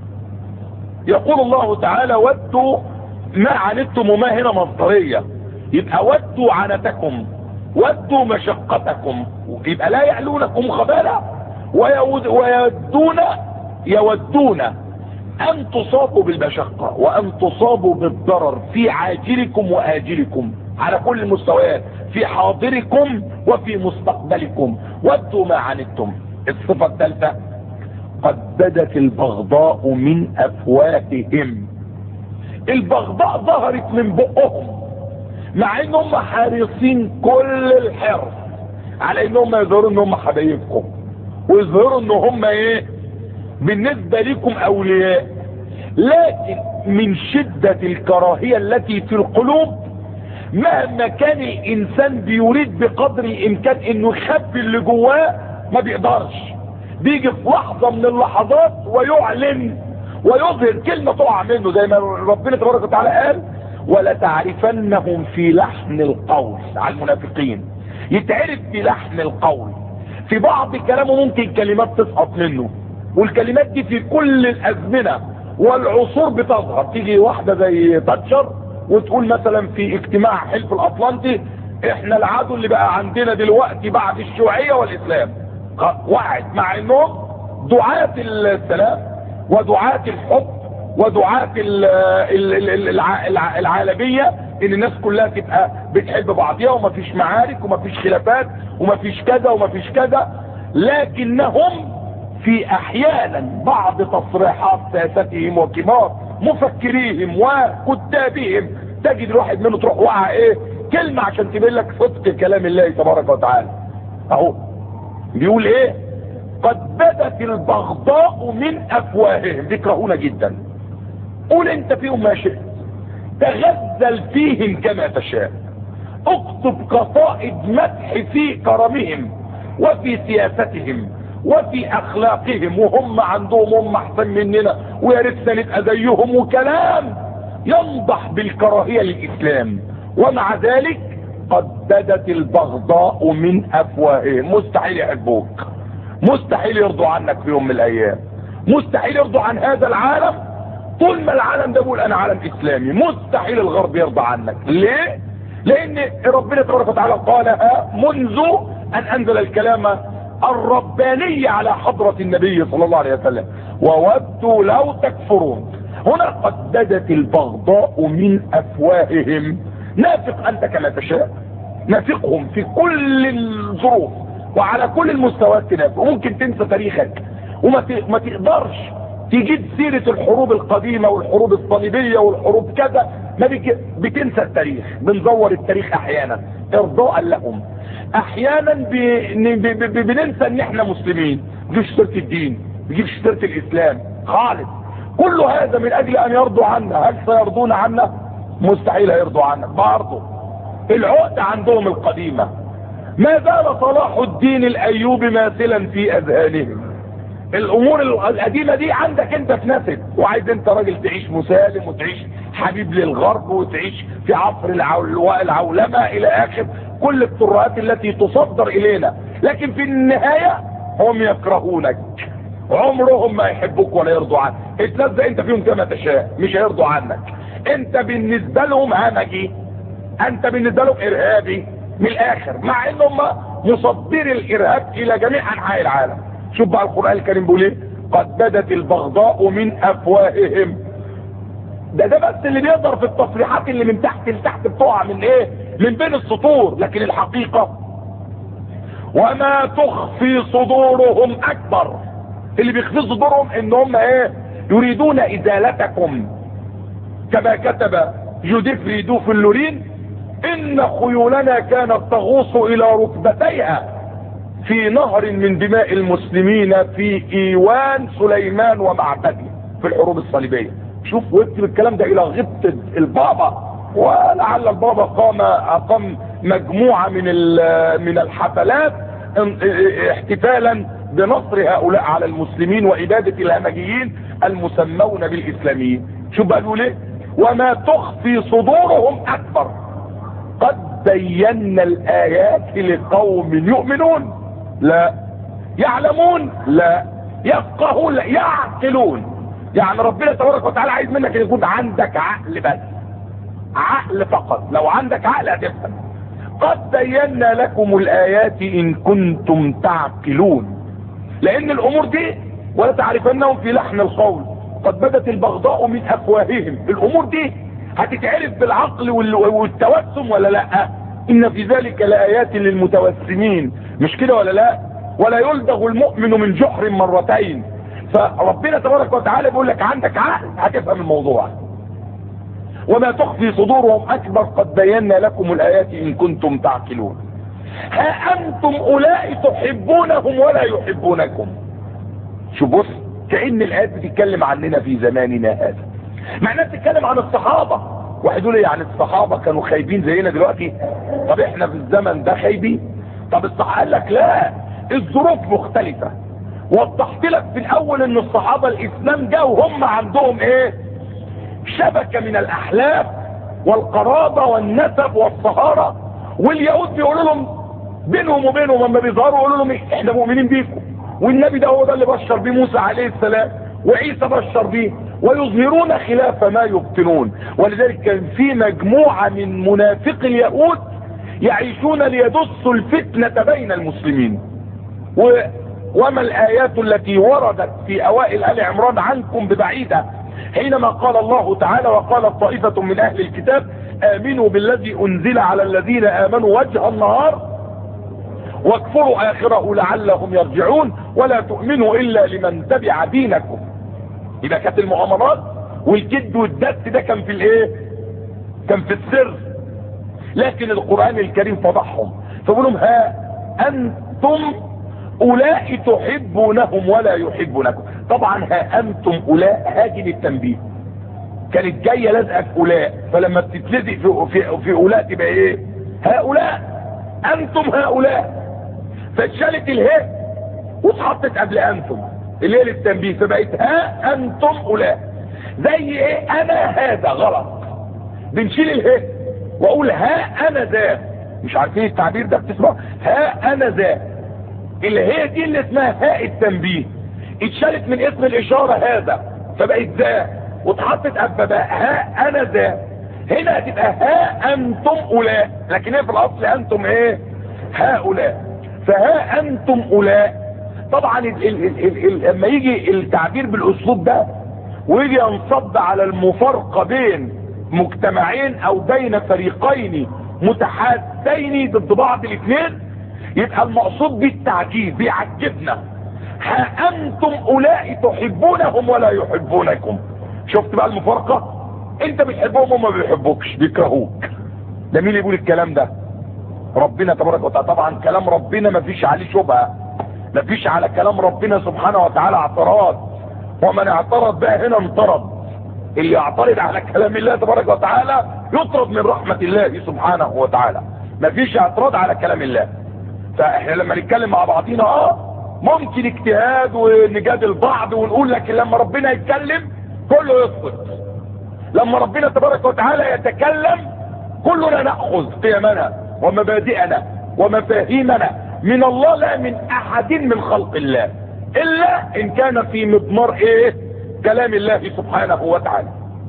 S2: يقول الله تعالى ودوا ما عنتم، وما هنا مصدرية يبقى ودوا عنتكم ودوا مشقتكم، يبقى لا يعلونكم خبالا يودون ان تصابوا بالمشقة وان تصابوا بالضرر في عاجلكم واجلكم على كل المستويات، في حاضركم وفي مستقبلكم. ودوا ما عنتم. الصفة الثالثة قد بدت البغضاء من افواههم. البغضاء ظهرت من بقهم، مع انهم حريصين كل الحرص على انهم يظهروا ان هم حبايبكم ويظهروا ان هم ايه بالنسبة لكم اولياء، لكن من شدة الكراهية التي في القلوب مهما كان الانسان بيريد بقدر الامكان انه يخبي اللي جواه ما بيقدرش. بيجي في لحظة من اللحظات ويعلن ويظهر كلمة تقع منه، زي ما ربنا تبارك وتعالى قال ولا تعرفنهم في لحن القول. على المنافقين يتعرف في لحن القول، في بعض كلامه ممكن كلمات تسقط منه، والكلمات دي في كل الازمنة والعصور بتظهر. تيجي واحدة زي تاتشر وتقول مثلا في اجتماع حلف الاطلنطي احنا العدو اللي بقى عندنا دلوقتي بعد الشيوعية والاسلام، وقعت مع انهم دعاة السلام ودعاة الحب ودعاة العالمية، ان الناس كلها تبقى بتحب بعضها ومفيش معارك ومفيش خلافات ومفيش كذا ومفيش كذا. لكنهم في احيانا بعض تصريحات سياستهم وكبار مفكريهم وكتابهم تجد الواحد منه تروح وقع ايه كلمة عشان تبين لك صدق كلام الله تبارك وتعالى. اهو بيقول ايه قد بدت البغضاء من افواههم. بيكرهونا جدا، قول انت فيهم ما شئت، تغزل فيهم كما تشاء، اكتب قصائد مدح في كرمهم وفي سياستهم وفي اخلاقهم، وهم عندهم هم احسن مننا ويا ريتنا نبقى زيهم، وكلام ينضح بالكراهية للاسلام. ومع ذلك قد بدت البغضاء من افواههم. مستحيل يحبوك، مستحيل يرضوا عنك في يوم من الايام، مستحيل يرضوا عن هذا العالم طول ما العالم ده بيقول انا عالم اسلامي. مستحيل الغرب يرضى عنك. ليه؟ لان ربنا تبارك وتعالى قالها منذ ان انزل الكلام الرباني على حضرة النبي صلى الله عليه وسلم وودوا لو تكفرون. هنا قد بدت البغضاء من افواههم. نافق انت كما تشاء، نافقهم في كل الظروف وعلى كل المستويات تنافق، وممكن تنسى تاريخك وما تقدرش تجيب سيرة الحروب القديمة والحروب الصليبية والحروب كذا، ما بتنسى التاريخ. بنزور التاريخ احيانا ارضاء لهم، احيانا بننسى ان احنا مسلمين، بيجيش سيرة الدين، بيجيش سيرة الاسلام خالص. كل هذا من اجل ان يرضوا عنا. هل سيرضون عنا؟ مستحيل يرضوا عنا. برضه العقدة عندهم القديمة ما زال صلاح الدين الايوبي ماثلا في اذهانهم. الامور القديمة دي عندك انت في نفسك، وعايز انت راجل تعيش مسالم وتعيش حبيب للغرب وتعيش في عصر العولمة الى اخر كل الترهات التي تصدر الينا. لكن في النهاية هم يكرهونك، عمرهم ما يحبوك ولا يرضوا عنك. اتلزق انت فيهم كما تشاء، مش هيرضوا عنك. انت بالنسبة لهم همجي، انت بالنسبة لهم ارهابي من الاخر، مع انهم مصدر الارهاب الى جميع انحاء العالم. شوف بقى القرآن الكريم بيقول ايه قد بدت البغضاء من افواههم. ده بس اللي بيقدر في التصريحات اللي من تحت لتحت بتقع من ايه من بين السطور، لكن الحقيقة وما تخفي صدورهم اكبر. اللي بيخفي صدورهم ان هم ايه يريدون ازالتكم، كما كتب جوديفري دوفلورين ان خيولنا كانت تغوص الى ركبتيها في نهر من دماء المسلمين في ايوان سليمان ومعبده في الحروب الصليبية. شوف واكتب الكلام ده الى غبطة البابا، ولعل البابا اقام مجموعة من الحفلات احتفالا بنصر هؤلاء على المسلمين وابادة الهمجيين المسمون بالاسلاميين. شوف بقى بيقول ايه وما تخفي صدورهم اكبر قد بينا الايات لقوم يؤمنون. لا يعلمون، لا يفقهون، لا يعقلون. يعني ربنا تبارك وتعالى عايز منك ان يكون عندك عقل بس، عقل فقط، لو عندك عقل هتفهم. قد بينا لكم الايات ان كنتم تعقلون، لان الامور دي ولا تعرفنهم في لحن القول قد بدت البغضاء من افواههم، الامور دي هتتعرف بالعقل والتوسم ولا لا؟ ان في ذلك لايات للمتوسمين، مش كده ولا لا؟ ولا يلدغ المؤمن من جحر مرتين. فربنا تبارك وتعالى بيقول لك عندك عقل هتفهم الموضوع. وما تخفي صدورهم اكبر قد بينا لكم الايات ان كنتم تعقلون. ها انتم اولئك تحبونهم ولا يحبونكم. شوف بص، كأن الايات بتتكلم عننا في زماننا هذا، معناها بتتكلم عن الصحابة. واحد يقول يعني الصحابة كانوا خايبين زينا دلوقتي؟ طب احنا في الزمن ده خايبين؟ طب الصحابة قال لك لا، الظروف مختلفة. وضحت لك في الاول ان الصحابة الاسلام جاء وهم عندهم ايه؟ شبكة من الاحلاف والقرابة والنسب والصهارة، واليهود بيقولوا لهم بينهم وبينهم لما بيظهروا يقولوا لهم احنا مؤمنين بيكم، والنبي ده هو ده اللي بشر بيه موسى عليه السلام، وعيسى بشر بيه، ويظهرون خلاف ما يبطنون. ولذلك كان في مجموعة من منافق اليهود يعيشون ليدسوا الفتنة بين المسلمين. وما الآيات التي وردت في أوائل آل عمران عنكم ببعيدة، حينما قال الله تعالى وقالت طائفة من أهل الكتاب آمنوا بالذي أنزل على الذين آمنوا وجه النهار واكفروا آخره لعلهم يرجعون ولا تؤمنوا إلا لمن تبع دينكم. يبقى كانت المؤامرات والكد والدس ده كان في الايه؟ كان في السر، لكن القرآن الكريم فضحهم. فبقول لهم ها انتم اولئك تحبونهم ولا يحبونكم. طبعا ها انتم اولئك هاجي للتنبيه، كانت جايه لازقه في اولئك، فلما بتتلزق في اولئك تبقى ايه؟ هؤلاء، انتم هؤلاء، فاتشالت الهاء واتحطت قبل انتم اللي هي للتنبيه، فبقت ها انتم اولئك. زي ايه؟ انا هذا غلط، بنشيل الهاء واقول ها انا ذا. مش عارفين التعبير ده بتسمعه؟ ها انا ذا، الهاء دي اللي اسمها هاء التنبيه، اتشالت من اسم الاشاره هذا فبقت ذا واتحطت قبل بقى ها انا ذا. هنا هتبقى ها انتم اولئك، لكن هي في الاصل انتم ايه؟ هؤلاء. فها انتم اولئك. طبعا لما يجي التعبير بالاسلوب ده ويجي ينصب على المفارقه بين مجتمعين او بين فريقين متحادين ضد بعض الاثنين، يبقى المقصود بالتعجيب، بيعجبنا. ها انتم اولئك تحبونهم ولا يحبونكم. شفت بقى المفارقه؟ انت بتحبهم هم ما بيحبوكش، بيكرهوك. ده مين اللي يقول الكلام ده؟ ربنا تبارك وتعالى. طبعا كلام ربنا ما فيش عليه شبهه، ما فيش على كلام ربنا سبحانه وتعالى اعتراض، ومن اعترض بقى هنا انطرد. اللي يعترض على كلام الله تبارك وتعالى يطرد من رحمة الله سبحانه وتعالى. ما فيش اعتراض على كلام الله. فاحنا لما نتكلم مع بعضينا ممكن اجتهاد ونجادل بعض ونقول، لكن لما ربنا يتكلم كله يسكت. لما ربنا تبارك وتعالى يتكلم كلنا نأخذ قيمنا ومبادئنا ومفاهيمنا من الله لا من احد من خلق الله، الا ان كان في مضمار ايه؟ كلام الله سبحانه وتعالى.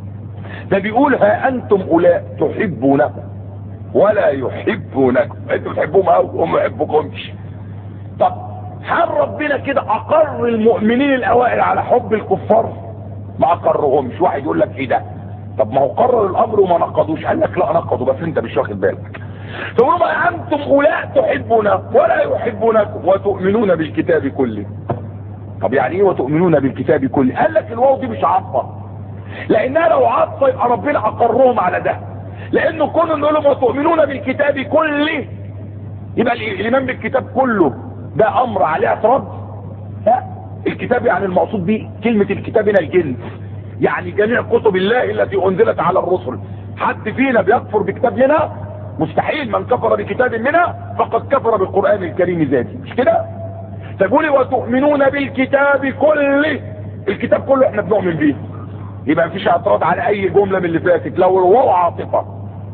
S2: ده بيقول ها انتم اولئك تحبونهم ولا يحبونكم. انتم بتحبوهم او هم ما يحبوكمش. طب هل ربنا كده اقر المؤمنين الاوائل على حب الكفار؟ ما اقرهمش. واحد يقول لك ايه ده؟ طب ما هو قرر الامر وما نقضوش. قال لك لا نقضوا بس انت مش واخد بالك. فقولوا ما انتم اولئك تحبون ولا يحبونكم وتؤمنون بالكتاب كله. طب يعني ايه وتؤمنون بالكتاب كله؟ قال لك الواو دي مش عاطفه، لانها لو عاطفه يبقى ربنا اقرهم على ده، لانه كنا نقول لهم وتؤمنون بالكتاب كله يبقى الايمان بالكتاب كله ده امر عليه اعتراض؟ لا، الكتاب يعني المقصود به كلمه الكتاب هنا الجنس، يعني جميع كتب الله التي انزلت على الرسل. حد فينا بيكفر بكتاب هنا؟ مستحيل. من كفر بكتاب منها فقد كفر بالقرآن الكريم ذاته، مش كده؟ تقولي وتؤمنون بالكتاب كله، الكتاب كله احنا بنؤمن به، يبقى مفيش اعتراض على اي جملة من اللي فاتت لو الواو عاطفة.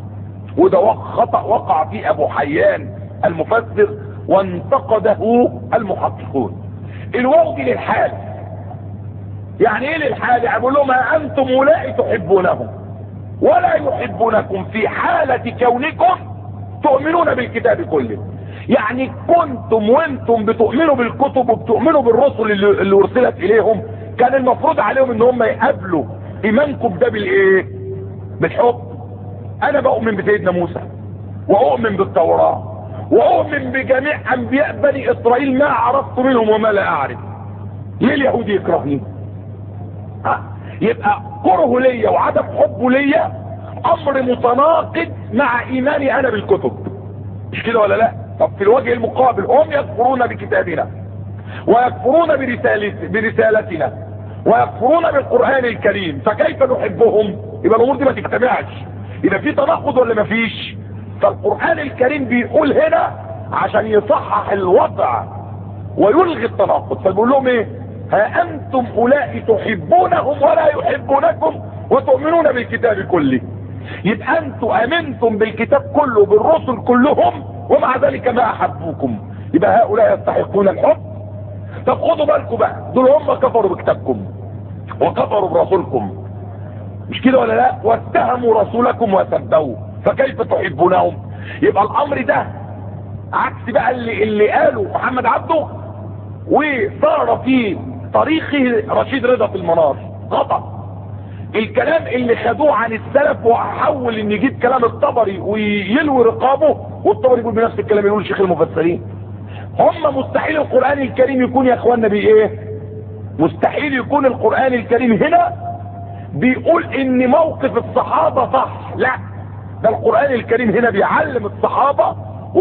S2: وده خطأ وقع فيه ابو حيان المفسر وانتقده المحققون. الواو دي للحال. يعني ايه للحال؟ يعني بقول لهم انتم اولئك تحبونهم ولا يحبونكم في حالة كونكم تؤمنون بالكتاب كله. يعني كنتم وانتم بتؤمنوا بالكتب وبتؤمنوا بالرسل اللي ارسلت اليهم، كان المفروض عليهم ان هم يقابلوا ايمانكم ده بالايه؟ بالحب. انا بؤمن بسيدنا موسى، واؤمن بالتوراة، واؤمن بجميع انبياء بني اسرائيل ما عرفت منهم وما لا اعرف. ليه اليهود يكرهني؟ يبقى كره ليا وعدم حبه ليا امر متناقض مع ايماني انا بالكتب، مش كده ولا لا؟ طب في الوجه المقابل هم يكفرون بكتابنا ويكفرون برسالتنا ويكفرون بالقرآن الكريم، فكيف نحبهم؟ يبقى الامور دي ما تجتمعش، يبقى في تناقض ولا ما فيش؟ فالقرآن الكريم بيقول هنا عشان يصحح الوضع ويلغي التناقض، فبيقول لهم ايه؟ ها انتم اولئك تحبونهم ولا يحبونكم وتؤمنون بالكتاب كله. يبقى انتم امنتم بالكتاب كله بالرسل كلهم ومع ذلك ما احبوكم، يبقى هؤلاء يستحقون الحب. طب خدوا بالكم بقى، دول هم كفروا بكتابكم وكفروا برسولكم، مش كده ولا لا؟ واتهموا رسولكم وسبوه، فكيف تحبونهم؟ يبقى الامر ده عكس بقى اللي قاله محمد عبده وصار في طريقه رشيد رضا في المنار. خطأ. الكلام اللي خدوه عن السلف وحول ان يجيب كلام الطبري ويلوي رقابه، والطبري يقول بنفس الكلام يقول شيخ المفسرين. هم مستحيل القرآن الكريم يكون يا اخوانا بايه؟ مستحيل يكون القرآن الكريم هنا بيقول ان موقف الصحابة صح، لا، ده القرآن الكريم هنا بيعلم الصحابة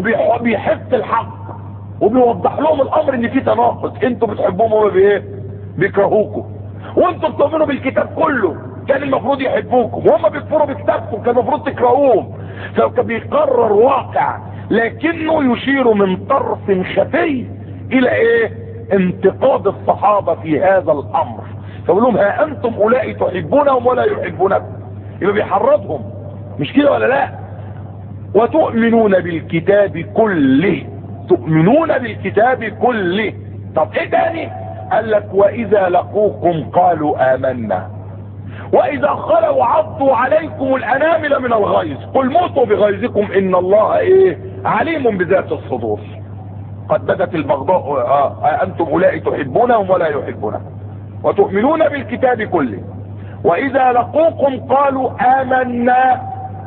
S2: وبيحث الحق وبيوضح لهم الامر ان في تناقض، انتوا بتحبوهم وهم بايه؟ بيكرهوكم. وانتوا بتؤمنوا بالكتاب كله كان المفروض يحبوكم، وهم بيكفروا بكتابكم كان المفروض تكرهوهم. فكان بيقرر واقع لكنه يشير من طرف خفي الى ايه؟ انتقاد الصحابة في هذا الامر. فبقول لهم ها انتم اولئك تحبونهم ولا يحبونكم، يبقى بيحرضهم، مش كده ولا لا؟ وتؤمنون بالكتاب كله، تؤمنون بالكتاب كله. طب ايه تاني؟ قال لك واذا لقوكم قالوا امنا واذا خلوا عضوا عليكم الانامل من الغيظ قل موتوا بغيظكم ان الله ايه؟ عليم بذات الصدور. قد بدت البغضاء انتم اولئك تحبونهم ولا يحبونكم وتؤمنون بالكتاب كله واذا لقوكم قالوا امنا.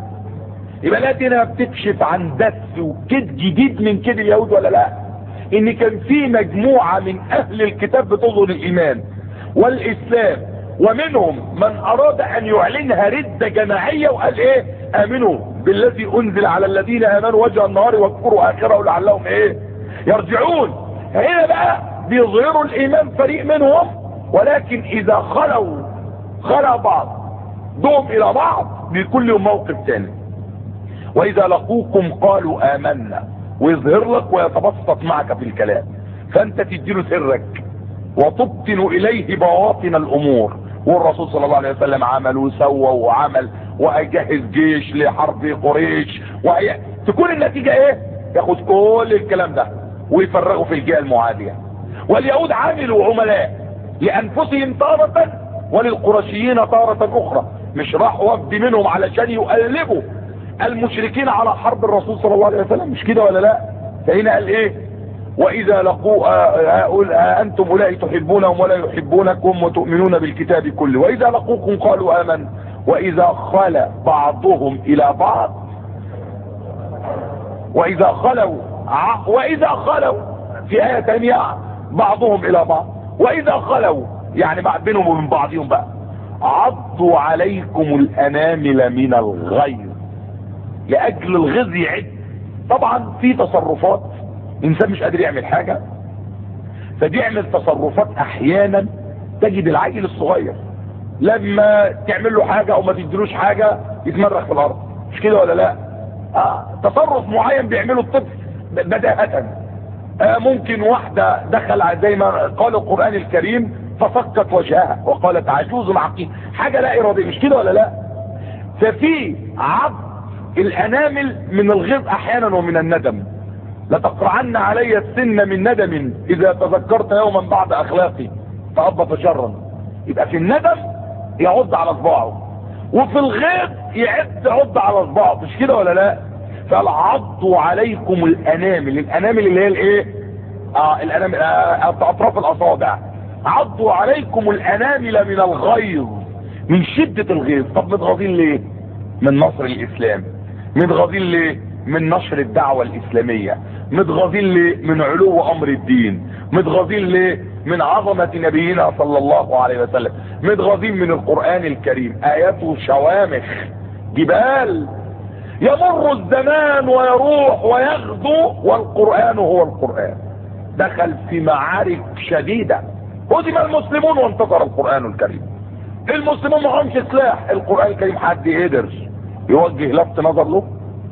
S2: يبقى التي بتكشف عن دس وكد جديد من كده اليهود ولا لا؟ ان كان في مجموعة من اهل الكتاب بتظهر الايمان والاسلام، ومنهم من اراد ان يعلنها ردة جماعية وقال ايه؟ امنوا بالذي انزل على الذين امنوا وجه النهار واكفروا اخره لعلهم ايه؟ يرجعون. هنا بقى بيظهروا الايمان فريق منهم، ولكن اذا خلوا بعض دوم الى بعض بيكون لهم موقف ثاني. واذا لقوكم قالوا امنا، ويظهر لك ويتبسط معك في الكلام، فانت تديله سرك وتبطن اليه بواطن الامور. والرسول صلى الله عليه وسلم عمل وسوى وعمل واجهز جيش لحرب قريش، تكون النتيجة ايه؟ ياخد كل الكلام ده ويفرغوا في الجهة المعادية. واليهود عملوا عملاء لانفسهم تارة وللقرشيين تارة اخرى، مش راح وفد منهم علشان يقلبوا المشركين على حرب الرسول صلى الله عليه وسلم، مش كده ولا لا؟ فهنا قال ايه؟ واذا لقوا انتم اولئك تحبونهم ولا يحبونكم وتؤمنون بالكتاب كله واذا لقوكم قالوا امن واذا خلى بعضهم الى بعض واذا خلوا في آية ثانية بعضهم الى بعض واذا خلوا يعني بينهم وبين بعضهم بقى عضوا عليكم الانامل من الغيظ. لاجل الغيظ يعد. طبعا في تصرفات انسان مش قادر يعمل حاجة فبيعمل تصرفات احيانا تجد العيل الصغير لما تعمل له حاجة او ما تديلوش حاجة يتمرخ في الارض، مش كده ولا لا؟ تصرف معين بيعمله الطفل بداهة. ممكن واحدة دخل زي ما قال القرآن الكريم فصكت وجهها وقالت عجوز عقيم، حاجة لا ارادية، مش كده ولا لا؟ ففي عض الانامل من الغيظ احيانا ومن الندم. لتقرعن علي السن من ندم اذا تذكرت يوما بعد اخلاقي فأضبط شرا. يبقى في الندم يعض على صباعه، وفي الغيظ يعد عض على صباعه، مش كده ولا لا؟ فقال عضوا عليكم الانامل. الانامل اللي هي الايه؟ الانامل، اطراف الاصابع. عضوا عليكم الانامل من الغيظ، من شدة الغيظ. طب متغاظين ليه؟ من نصر الاسلام. متغاظين ليه؟ من نشر الدعوة الاسلامية. متغاظين ليه؟ من علو امر الدين. متغاظين ليه؟ من عظمة نبينا صلى الله عليه وسلم. متغاظين من القرآن الكريم، آياته شوامخ جبال. يمر الزمان ويروح ويغدو والقرآن هو القرآن. دخل في معارك شديدة، هزم المسلمون وانتصر القرآن الكريم. المسلمون معهمش سلاح، القرآن الكريم حد قدر يوجه لفت نظر له؟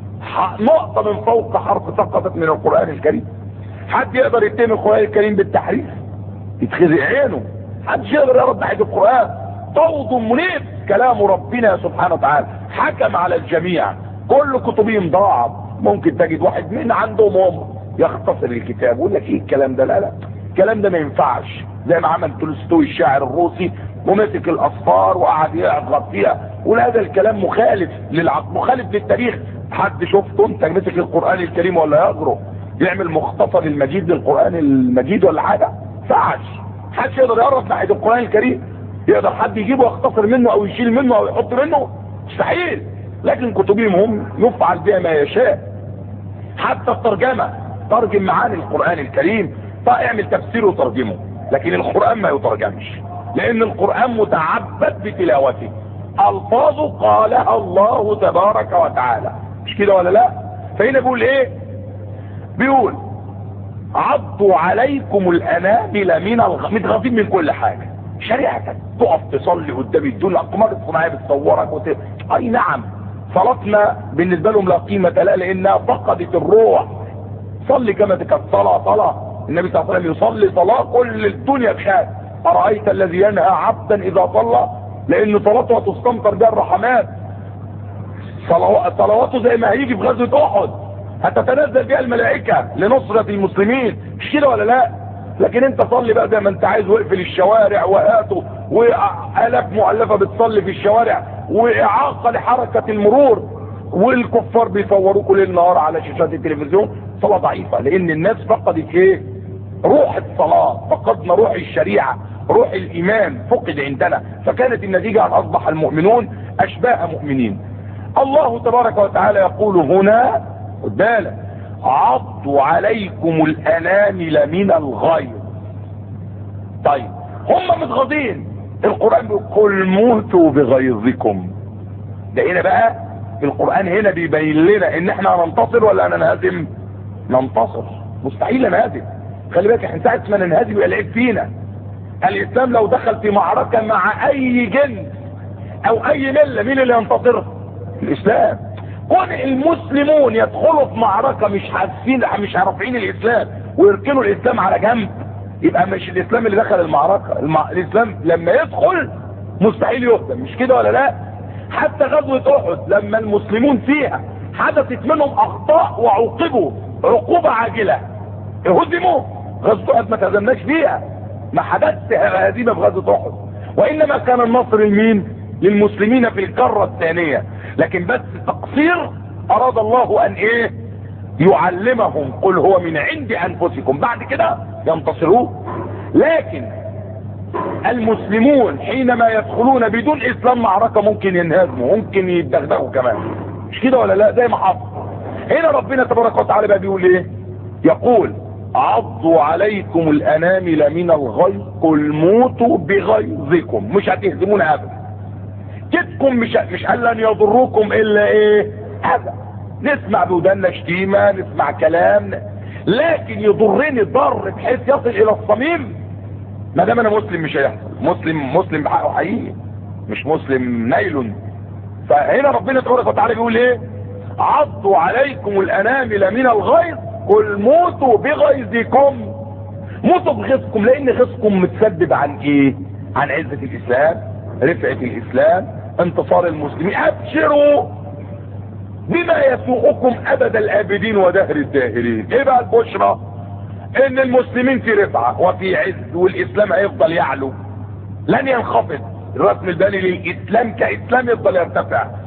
S2: نقطة من فوق حرف سقطت من القرآن الكريم. حد يقدر يتهم القرآن الكريم بالتحريف؟ يتخذ عينه. حد يقدر يرد ناحية القرآن؟ صوت منيب كلام ربنا سبحانه وتعالى، حكم على الجميع، كل كتبهم ضاعت. ممكن تجد واحد من عندهم هم يختصر الكتاب ويقول لك ايه الكلام ده؟ لا لا، الكلام ده ما ينفعش. زي ما عمل تولستوي الشاعر الروسي ومسك الاصفار وقعد يعغط فيها، وهذا الكلام مخالف للعقل، مخالف للتاريخ. حد شفته انت مسك القرآن الكريم ولا يقرأ يعمل مختصر المجيد للقرآن المجيد ولا حاجة؟ فعش. حدش يقدر يقرب ناحية القرآن الكريم. يقدر حد يجيبه ويختصر منه او يشيل منه او يحط منه؟ مستحيل. لكن كتبهم هم يفعل بها ما يشاء. حتى الترجمة، ترجم معاني القرآن الكريم، اعمل تفسيره وترجمه. لكن القرآن ما يترجمش، لان القرآن متعبد بتلاوته، الفاظه قالها الله تبارك وتعالى، مش كده ولا لا؟ فهنا بيقول ايه؟ بيقول عضوا عليكم الانامل من متغاظين من كل حاجة. شريعتك تقف تصلي قدام الدنيا، الاقمار الصناعية بتصورك اي نعم، صلاتنا بالنسبة لهم لا قيمة لها لانها فقدت الروح. صلي كما كانت صلاة. النبي صلى الله عليه وسلم يصلي صلاة كل الدنيا تخاف. أرأيت الذي ينهى عبدا إذا صلى؟ لأن صلاته هتستمطر بها الرحمات. صلواته زي ما هيجي في غزوة أحد هتتنزل بها الملائكة لنصرة المسلمين، مش كده ولا لا؟ لكن انت صلي بقى زي ما انت عايز، واقفل الشوارع وهاته، وآلاف مؤلفة بتصلي في الشوارع، وإعاقة لحركة المرور، والكفار بيصوروكوا ليل نهار على شاشات التلفزيون. صلاة ضعيفة لأن الناس فقدت ايه؟ روح الصلاة. فقدنا روح الشريعة، روح الإيمان فقد عندنا. فكانت النتيجة أن أصبح المؤمنون أشباه مؤمنين. الله تبارك وتعالى يقول هنا خد بالك عضوا عليكم الانامل من الغيظ. طيب هم متغاظين، القرآن بيقول قل موتوا بغيظكم. ده هنا بقى القرآن هنا بيبين لنا ان احنا هننتصر ولا هننهزم؟ ننتصر، مستحيل ننهزم. خلي بالك احنا ساعة ما ننهزم يبقى العيب فينا. الاسلام لو دخل في معركة مع اي جنس او اي ملة، مين اللي ينتصر؟ الاسلام. كون المسلمون يدخلوا في معركة مش حاسين، مش رافعين الاسلام ويركنوا الاسلام على جنب، يبقى مش الاسلام اللي دخل المعركة. الاسلام لما يدخل مستحيل يهزم، مش كده ولا لا؟ حتى غزوة احد لما المسلمون فيها حدثت منهم اخطاء وعوقبوا عقوبة عاجلة، هزموا. غزوة احد ما تهزمناش فيها، ما حدث هزيمة في غزوة احد، وانما كان النصر لمين؟ للمسلمين في الكرة الثانية. لكن بس تقصير اراد الله ان ايه؟ يعلمهم قل هو من عند انفسكم، بعد كده ينتصرون. لكن المسلمون حينما يدخلون بدون اسلام معركة ممكن ينهزموا، ممكن يتدغدغوا كمان، مش كده ولا لا؟ زي ما حصل هنا. ربنا تبارك وتعالى بقى بيقول ايه؟ يقول عضوا عليكم الانامل من الغيظ قل موتوا بغيظكم. مش هتهزمونا ابدا، كتكم مش قال لن يضركم الا ايه؟ هذا نسمع بودنا شتيمة، نسمع كلام، لكن يضرني ضر بحيث يصل الى الصميم. ما دام انا مسلم مش هيحصل. مسلم بحقه حقيقي، مش مسلم نيل. فهنا ربنا تبارك وتعالى بيقول ايه؟ عضوا عليكم الانامل من الغيظ قل موتوا بغيظكم. موتوا بغيظكم، لان غيظكم متسبب عن ايه؟ عن عزة الاسلام، رفعة الاسلام، انتصار المسلمين. ابشروا بما يسوقكم ابد الابدين ودهر الداهرين. ايه بقى البشرى؟ ان المسلمين في رفعة وفي عز، والاسلام هيفضل يعلو، لن ينخفض. الرسم الباني للاسلام كاسلام يفضل يرتفع،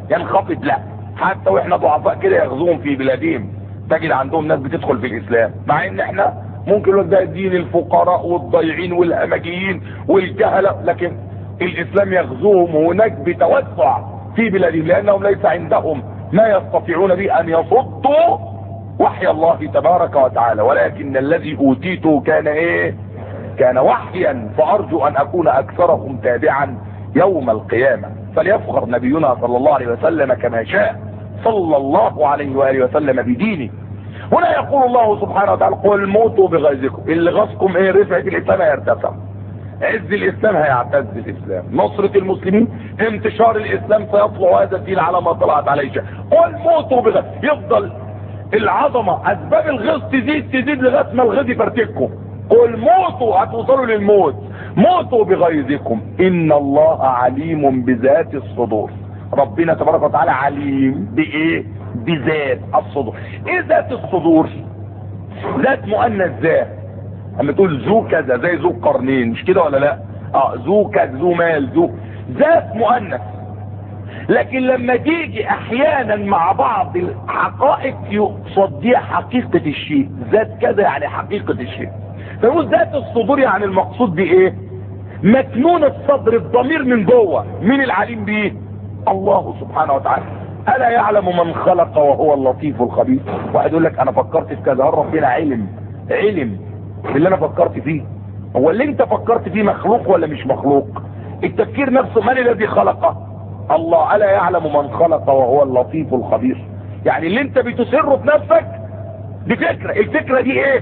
S2: ينخفض، لا، حتى واحنا ضعفاء كده يغزوهم في بلادهم، تجد عندهم ناس بتدخل في الاسلام، مع ان احنا ممكن يقول ده دين الفقراء والضيعين والهمجيين والجهله، لكن الاسلام يغزوهم هناك بتوسع في بلادهم، لانهم ليس عندهم ما يستطيعون به ان يصدوا وحي الله تبارك وتعالى، ولكن الذي اوتيته كان ايه؟ كان وحيا، فارجو ان اكون اكثرهم تابعا يوم القيامة. فليفخر نبينا صلى الله عليه وسلم كما شاء صلى الله عليه وآله وسلم بدينه. هنا يقول الله سبحانه وتعالى قل موتوا بغيظكم، اللي غصكم ايه؟ رفعة الاسلام هيرتفع، عز الاسلام هيعتز الاسلام، نصرة المسلمين، انتشار الاسلام سيطلع هذا الدين على ما طلعت عليه شيء. قل موتوا بغيظ، يفضل العظمة اسباب الغيظ تزيد لغاية ما الغيظ يفرتكم. قل موتوا، هتوصلوا للموت، موتوا بغيظكم ان الله عليم بذات الصدور. ربنا تبارك وتعالى عليم بايه؟ بذات الصدور. ايه ذات الصدور؟ ذات مؤنث ذات، اما تقول ذو كذا زي ذو قرنين، مش كده ولا لا؟ ذو كذا، ذو مال، ذو، ذات مؤنث. لكن لما تيجي احيانا مع بعض الحقائق يقصد بيها حقيقة الشيء، ذات كذا يعني حقيقة الشيء. فيقول ذات الصدور يعني المقصود بايه؟ مكنون الصدر، الضمير من جوه. مين العليم بيه؟ الله سبحانه وتعالى. الا يعلم من خلق وهو اللطيف الخبير. واحد يقول لك انا فكرت في كذا، هل ربنا علم باللي انا فكرت فيه؟ هو اللي انت فكرت فيه مخلوق ولا مش مخلوق؟ التفكير نفسه من الذي خلقه؟ الله. الا يعلم من خلق وهو اللطيف الخبير. يعني اللي انت بتسره في نفسك دي فكرة، الفكرة دي ايه؟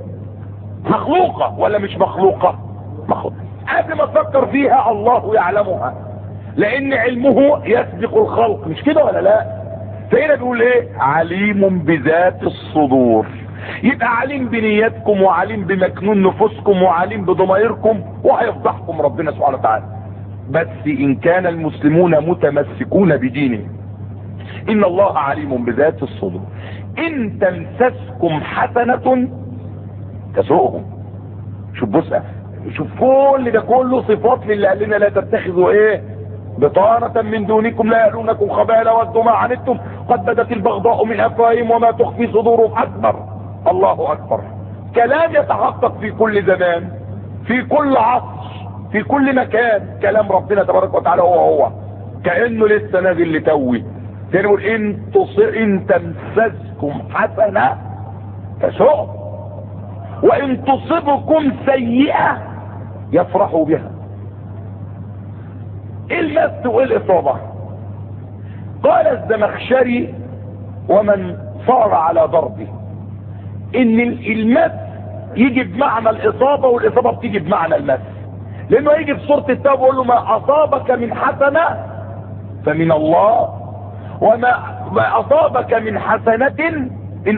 S2: مخلوقة ولا مش مخلوقة؟ مخلوقة. قبل ما تفكر فيها الله يعلمها، لان علمه يسبق الخلق، مش كده ولا لا؟ فهنا بيقول ايه؟ عليم بذات الصدور. يبقى عليم بنياتكم، وعليم بمكنون نفوسكم، وعليم بضمائركم، وهيفضحكم ربنا سبحانه وتعالى. بس ان كان المسلمون متمسكون بدينه، ان الله عليم بذات الصدور. ان تمسسكم حسنة تسوءهم. شوف بص، شوف كل ده كله صفات للي قال لنا لا تتخذوا ايه؟ بطانة من دونكم لا يألونكم خبالا ودوا ما عنتم قد بدت البغضاء من افواههم وما تخفي صدورهم اكبر. الله اكبر. كلام يتحقق في كل زمان، في كل عصر، في كل مكان. كلام ربنا تبارك وتعالى هو كأنه لسه نازل لتوي. تقول ان تمسسكم حسنة تسوء، وان تصبكم سيئة يفرحوا بها. ايه المس وايه الاصابة؟ قال الزمخشري ومن صار على ضربه ان المس يجي بمعنى الاصابة، والاصابة بتيجي بمعنى المس، لانه يجي في سورة التوبة يقول له ما اصابك من حسنة فمن الله، وما اصابك من حسنة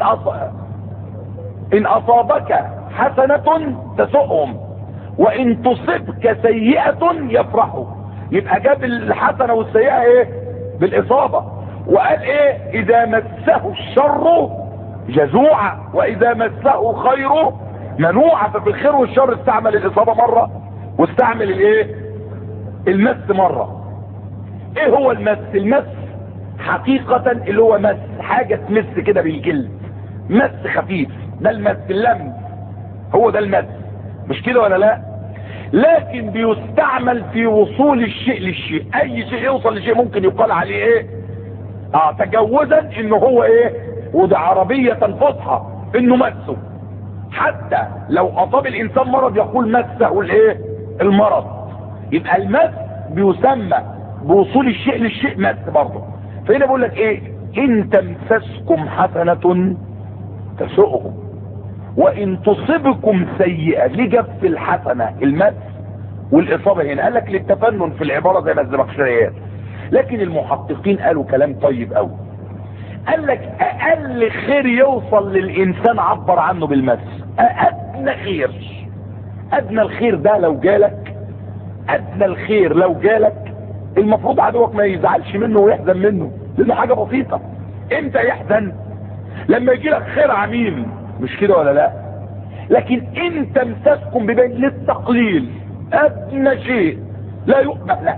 S2: ان اصابك حسنة تسؤهم، وان تصبك سيئة يفرحوا. يبقى جاب الحسنة والسيئة ايه؟ بالاصابة. وقال ايه؟ اذا مسه الشر جزوعا واذا مسه خير منوعا. ففي الخير والشر استعمل الاصابة مرة، واستعمل الايه؟ المس مرة. ايه هو المس؟ المس حقيقة اللي هو مس حاجة تمس كده بالجلد، مس خفيف، ده المس، اللمس هو ده المس، مش كده ولا لا؟ لكن بيستعمل في وصول الشيء للشيء. اي شيء يوصل لشيء ممكن يقال عليه ايه؟ تجوزا انه هو ايه؟ وده عربية فصحى انه مسه. حتى لو اصاب الانسان مرض يقول مسه الايه؟ المرض. يبقى المس بيسمى بوصول الشيء للشيء مس برضه. فهنا بقول لك ايه؟ ان تمسسكم حسنة تسؤهم وان تصبكم سيئة. ليه جاب في الحسنة المس والاصابة هنا؟ قال لك للتفنن في العبارة زي ما الزمخشري، لكن المحققين قالوا كلام طيب قوي. قال لك اقل خير يوصل للانسان عبر عنه بالمس. ادنى خير، ادنى الخير ده لو جالك، ادنى الخير لو جالك المفروض عدوك ما يزعلش منه ويحزن منه، لانه حاجة بسيطة. امتى يحزن؟ لما يجي لك خير عميم، مش كده ولا لا؟ لكن ان تمسسكم ببين للتقليل، ادنى شيء لا يؤمن له.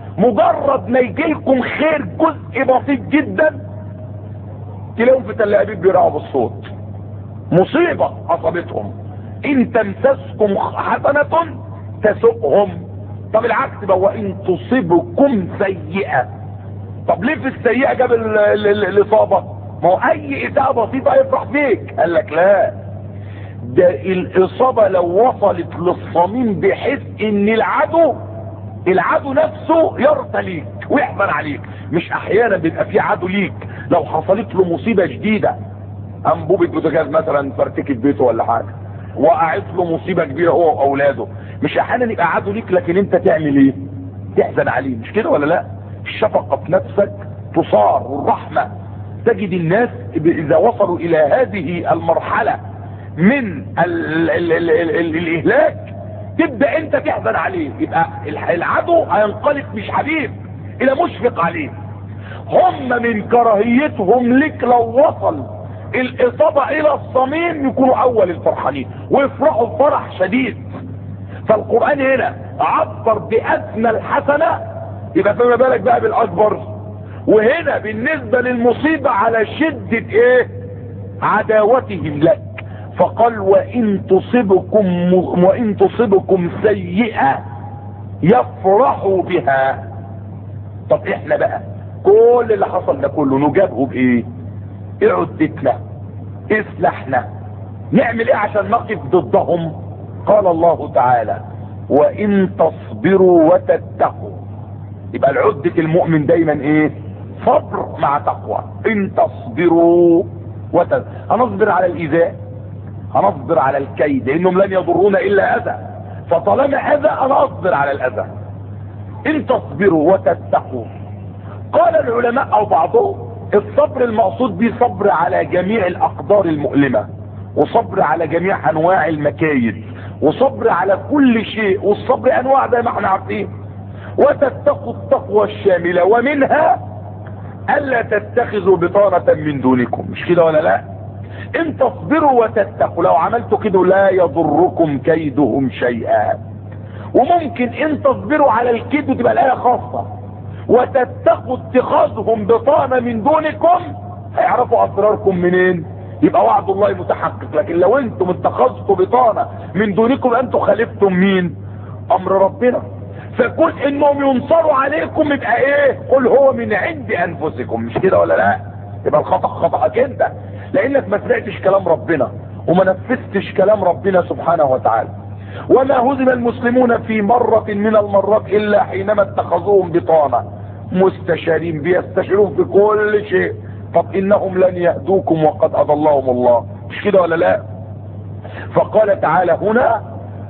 S2: مجرد ما يجيلكم خير جزء بسيط جدا تلاقوا في تل ابيب بيرعوا بالصوت، مصيبة اصابتهم. ان تمسسكم حسنة تسؤهم. طب العكس بقى، وان تصيبكم سيئة. طب ليه في السيئة جاب الاصابة؟ ما هو اي اساءة بسيطة يفرح فيك. قال لك لا، ده الاصابة لو وصلت للصميم بحيث ان العدو نفسه يرثى ليك ويحزن عليك. مش احيانا بيبقى في عدو ليك لو حصلت له مصيبة جديدة، انبوبة بوتاجاز مثلا فرتكت بيته ولا حاجة، وقعت له مصيبة كبيرة هو واولاده، مش احيانا يبقى عدو ليك لكن انت تعمل ايه؟ تحزن عليه، مش كده ولا لا؟ الشفقة في نفسك تصار، والرحمة. تجد الناس اذا وصلوا الى هذه المرحلة من الاهلاك تبدأ انت تحزن عليه، يبقى العدو هينقلب مش حبيب الى مشفق عليه. هم من كراهيتهم لك لو وصل الاصابة الى الصميم يكونوا اول الفرحانين ويفرحوا فرح شديد. فالقرآن هنا عبر بأدنى الحسنة، يبقى فما بالك بقى بالاكبر. وهنا بالنسبة للمصيبة على شدة ايه؟ عداوتهم لك. فقال وإن تصبكم سيئة يفرحوا بها. طب احنا بقى كل اللي حصل ده كله نجابه بايه؟ ايه عدتنا؟ ايه سلاحنا؟ نعمل ايه عشان نقف ضدهم؟ قال الله تعالى وإن تصبروا وتتقوا. يبقى العدة المؤمن دايما ايه؟ صبر مع تقوى. ان تصبروا هنصبر على الايذاء، هنصبر على الكيد، لانهم لن يضرونا الا اذى، فطالما اذى انا اصبر على الاذى. ان تصبروا وتتقوا. قال العلماء او بعضهم الصبر المقصود به صبر على جميع الاقدار المؤلمة، وصبر على جميع انواع المكايد، وصبر على كل شيء، والصبر انواع زي ما احنا عارفين. وتتقوا التقوى الشاملة، ومنها الا تتخذوا بطانة من دونكم. مش كده ولا لا؟ ان تصبروا وتتقوا، لو عملتوا كده لا يضركم كيدهم شيئا. وممكن ان تصبروا على الكيد تبقى الايه خاصة، وتتقوا اتخاذهم بطانة من دونكم، هيعرفوا اسراركم منين؟ يبقى وعد الله متحقق. لكن لو انتم اتخذتوا بطانة من دونكم انتم خالفتم مين؟ امر ربنا. فكل انهم ينصروا عليكم يبقى ايه؟ قل هو من عند انفسكم. مش كده ولا لا؟ يبقى الخطأ خطأك انت، لانك ما سمعتش كلام ربنا وما نفذتش كلام ربنا سبحانه وتعالى. وما هزم المسلمون في مرة من المرات الا حينما اتخذوهم بطانة، مستشارين بيستشيرون في كل شيء. طب انهم لن يهدوكم وقد اضلهم الله. مش كده ولا لا؟ فقال تعالى هنا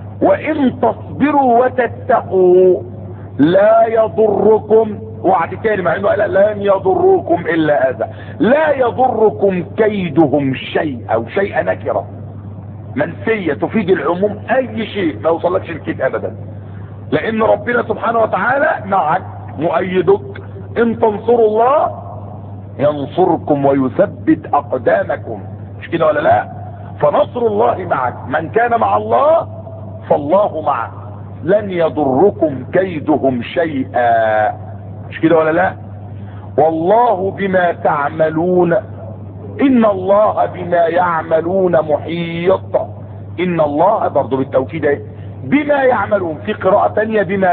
S2: وان تصبروا وتتقوا لا يضركم. وعد تاني مع انه قال لن يضركم الا اذى. لا يضركم كيدهم شيئا، او شيئا نكره منفيه تفيد العموم، اي شيء ما يوصلكش الكيد ابدا، لان ربنا سبحانه وتعالى معك مؤيدك. ان تنصروا الله ينصركم ويثبت اقدامكم. مش كده ولا لا؟ فنصر الله معك، من كان مع الله فالله معه، لن يضركم كيدهم شيئا. مش كده ولا لا؟ والله بما تعملون، ان الله بما يعملون محيط. ان الله برضو بالتوكيد بما يعملون. في قراءة تانية بما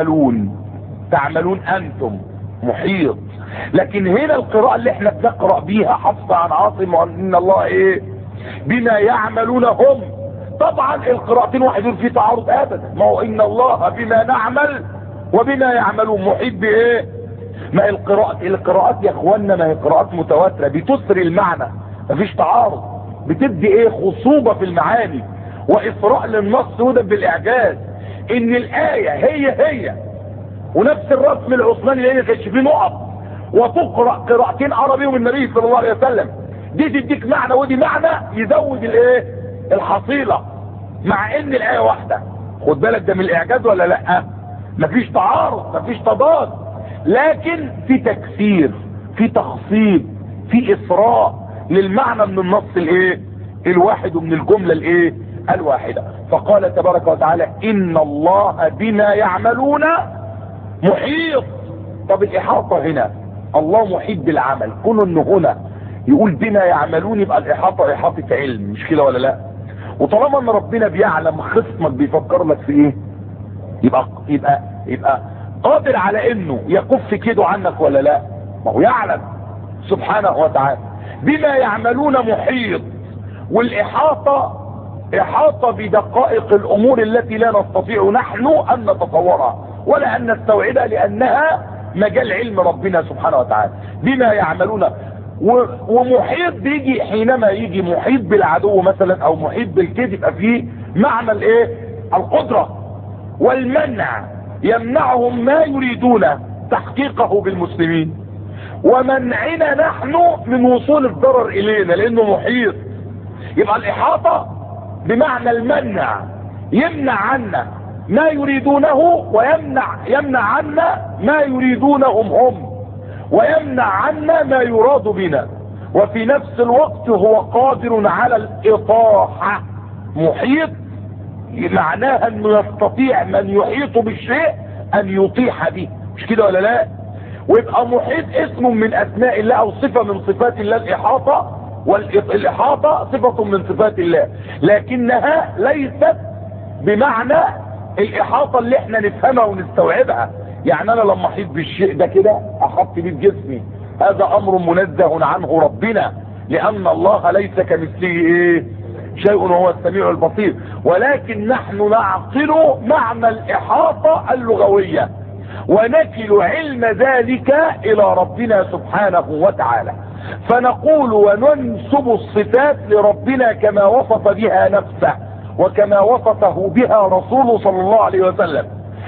S2: تعملون انتم محيط. لكن هنا القراءة اللي احنا بنقرأ بيها حفص عن عاصم ان الله ايه؟ بما يعملون هم. طبعا القراءتين واحد يقول في تعارض ابدا، ما هو ان الله بما نعمل وبما يعملون محيط بايه؟ ما القراءات يا اخوانا ما هي قراءات متواترة بتسري المعنى، مفيش تعارض، بتدي ايه؟ خصوبة في المعاني واثراء للنص وده بالاعجاز. ان الاية هي ونفس الرسم العثماني اللي كانش فيه نقط، وتقرأ قراءتين عربي من النبي صلى الله عليه وسلم، دي تديك معنى ودي معنى، يزود الايه؟ الحصيلة، مع ان الاية واحدة. خد بالك ده من الاعجاز ولا لا؟ مفيش تعارض، مفيش تضاد، لكن في تكسير، في تخصيب، في اثراء للمعنى من النص الايه؟ الواحد، ومن الجملة الايه؟ الواحدة. فقال تبارك وتعالى ان الله بما يعملون محيط. طب الاحاطة هنا الله محيط بالعمل، كون انه هنا يقول بما يعملون يبقى الاحاطة احاطة علم، مش كده ولا لا؟ وطالما ان ربنا بيعلم خصمك بيفكر لك في ايه، يبقى قادر على انه يكف كيده عنك ولا لا؟ ما هو يعلم سبحانه وتعالى. بما يعملون محيط، والاحاطة احاطة بدقائق الامور التي لا نستطيع نحن ان نتصورها ولا ان نستوعبها لانها مجال علم ربنا سبحانه وتعالى. بما يعملون. ومحيط بيجي حينما يجي محيط بالعدو مثلا او محيط بالكيد، يبقى فيه معنى الايه؟ القدرة والمنع، يمنعهم ما يريدون تحقيقه بالمسلمين ومنعنا نحن من وصول الضرر الينا لانه محيط. يبقى الاحاطة بمعنى المنع، يمنع عنا ما يريدونه ويمنع عنا ما يريدونهم هم، ويمنع عنا ما يراد بنا، وفي نفس الوقت هو قادر على الاطاحة. محيط معناها انه يستطيع من يحيط بالشيء ان يطيح به، مش كده ولا لا؟ ويبقى محيط اسم من اسماء الله او صفة من صفات الله الاحاطة، والاحاطة صفة من صفات الله، لكنها ليست بمعنى الاحاطة اللي احنا نفهمها ونستوعبها. يعني انا لما احيط بالشيء ده كده احط بيه بجسمي، هذا امر منزه عنه ربنا، لان الله ليس كمثله ايه شيء وهو السميع البصير. ولكن نحن نعقل معنى الاحاطة اللغوية ونكل علم ذلك الى ربنا سبحانه وتعالى، فنقول وننسب الصفات لربنا كما وصف بها نفسه وكما وصفه بها رسوله صلى الله عليه وسلم،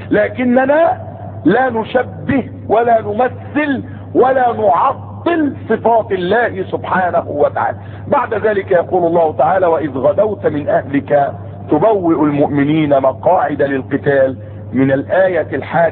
S2: لكننا لا نشبه ولا نمثل ولا نعطل صفات الله سبحانه وتعالى. بعد ذلك يقول الله تعالى: وإذ غدوت من أهلك تبوئ المؤمنين مقاعد للقتال، من الآية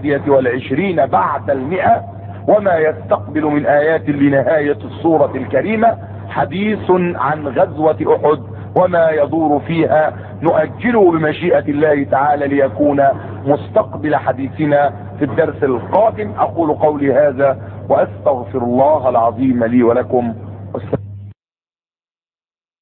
S2: 21 بعد 100. وما يستقبل من آيات لنهاية السورة الكريمة حديث عن غزوة أحد وما يدور فيها، نؤجله بمشيئة الله تعالى ليكون مستقبل حديثنا في الدرس القادم. أقول قولي هذا وأستغفر الله العظيم لي ولكم.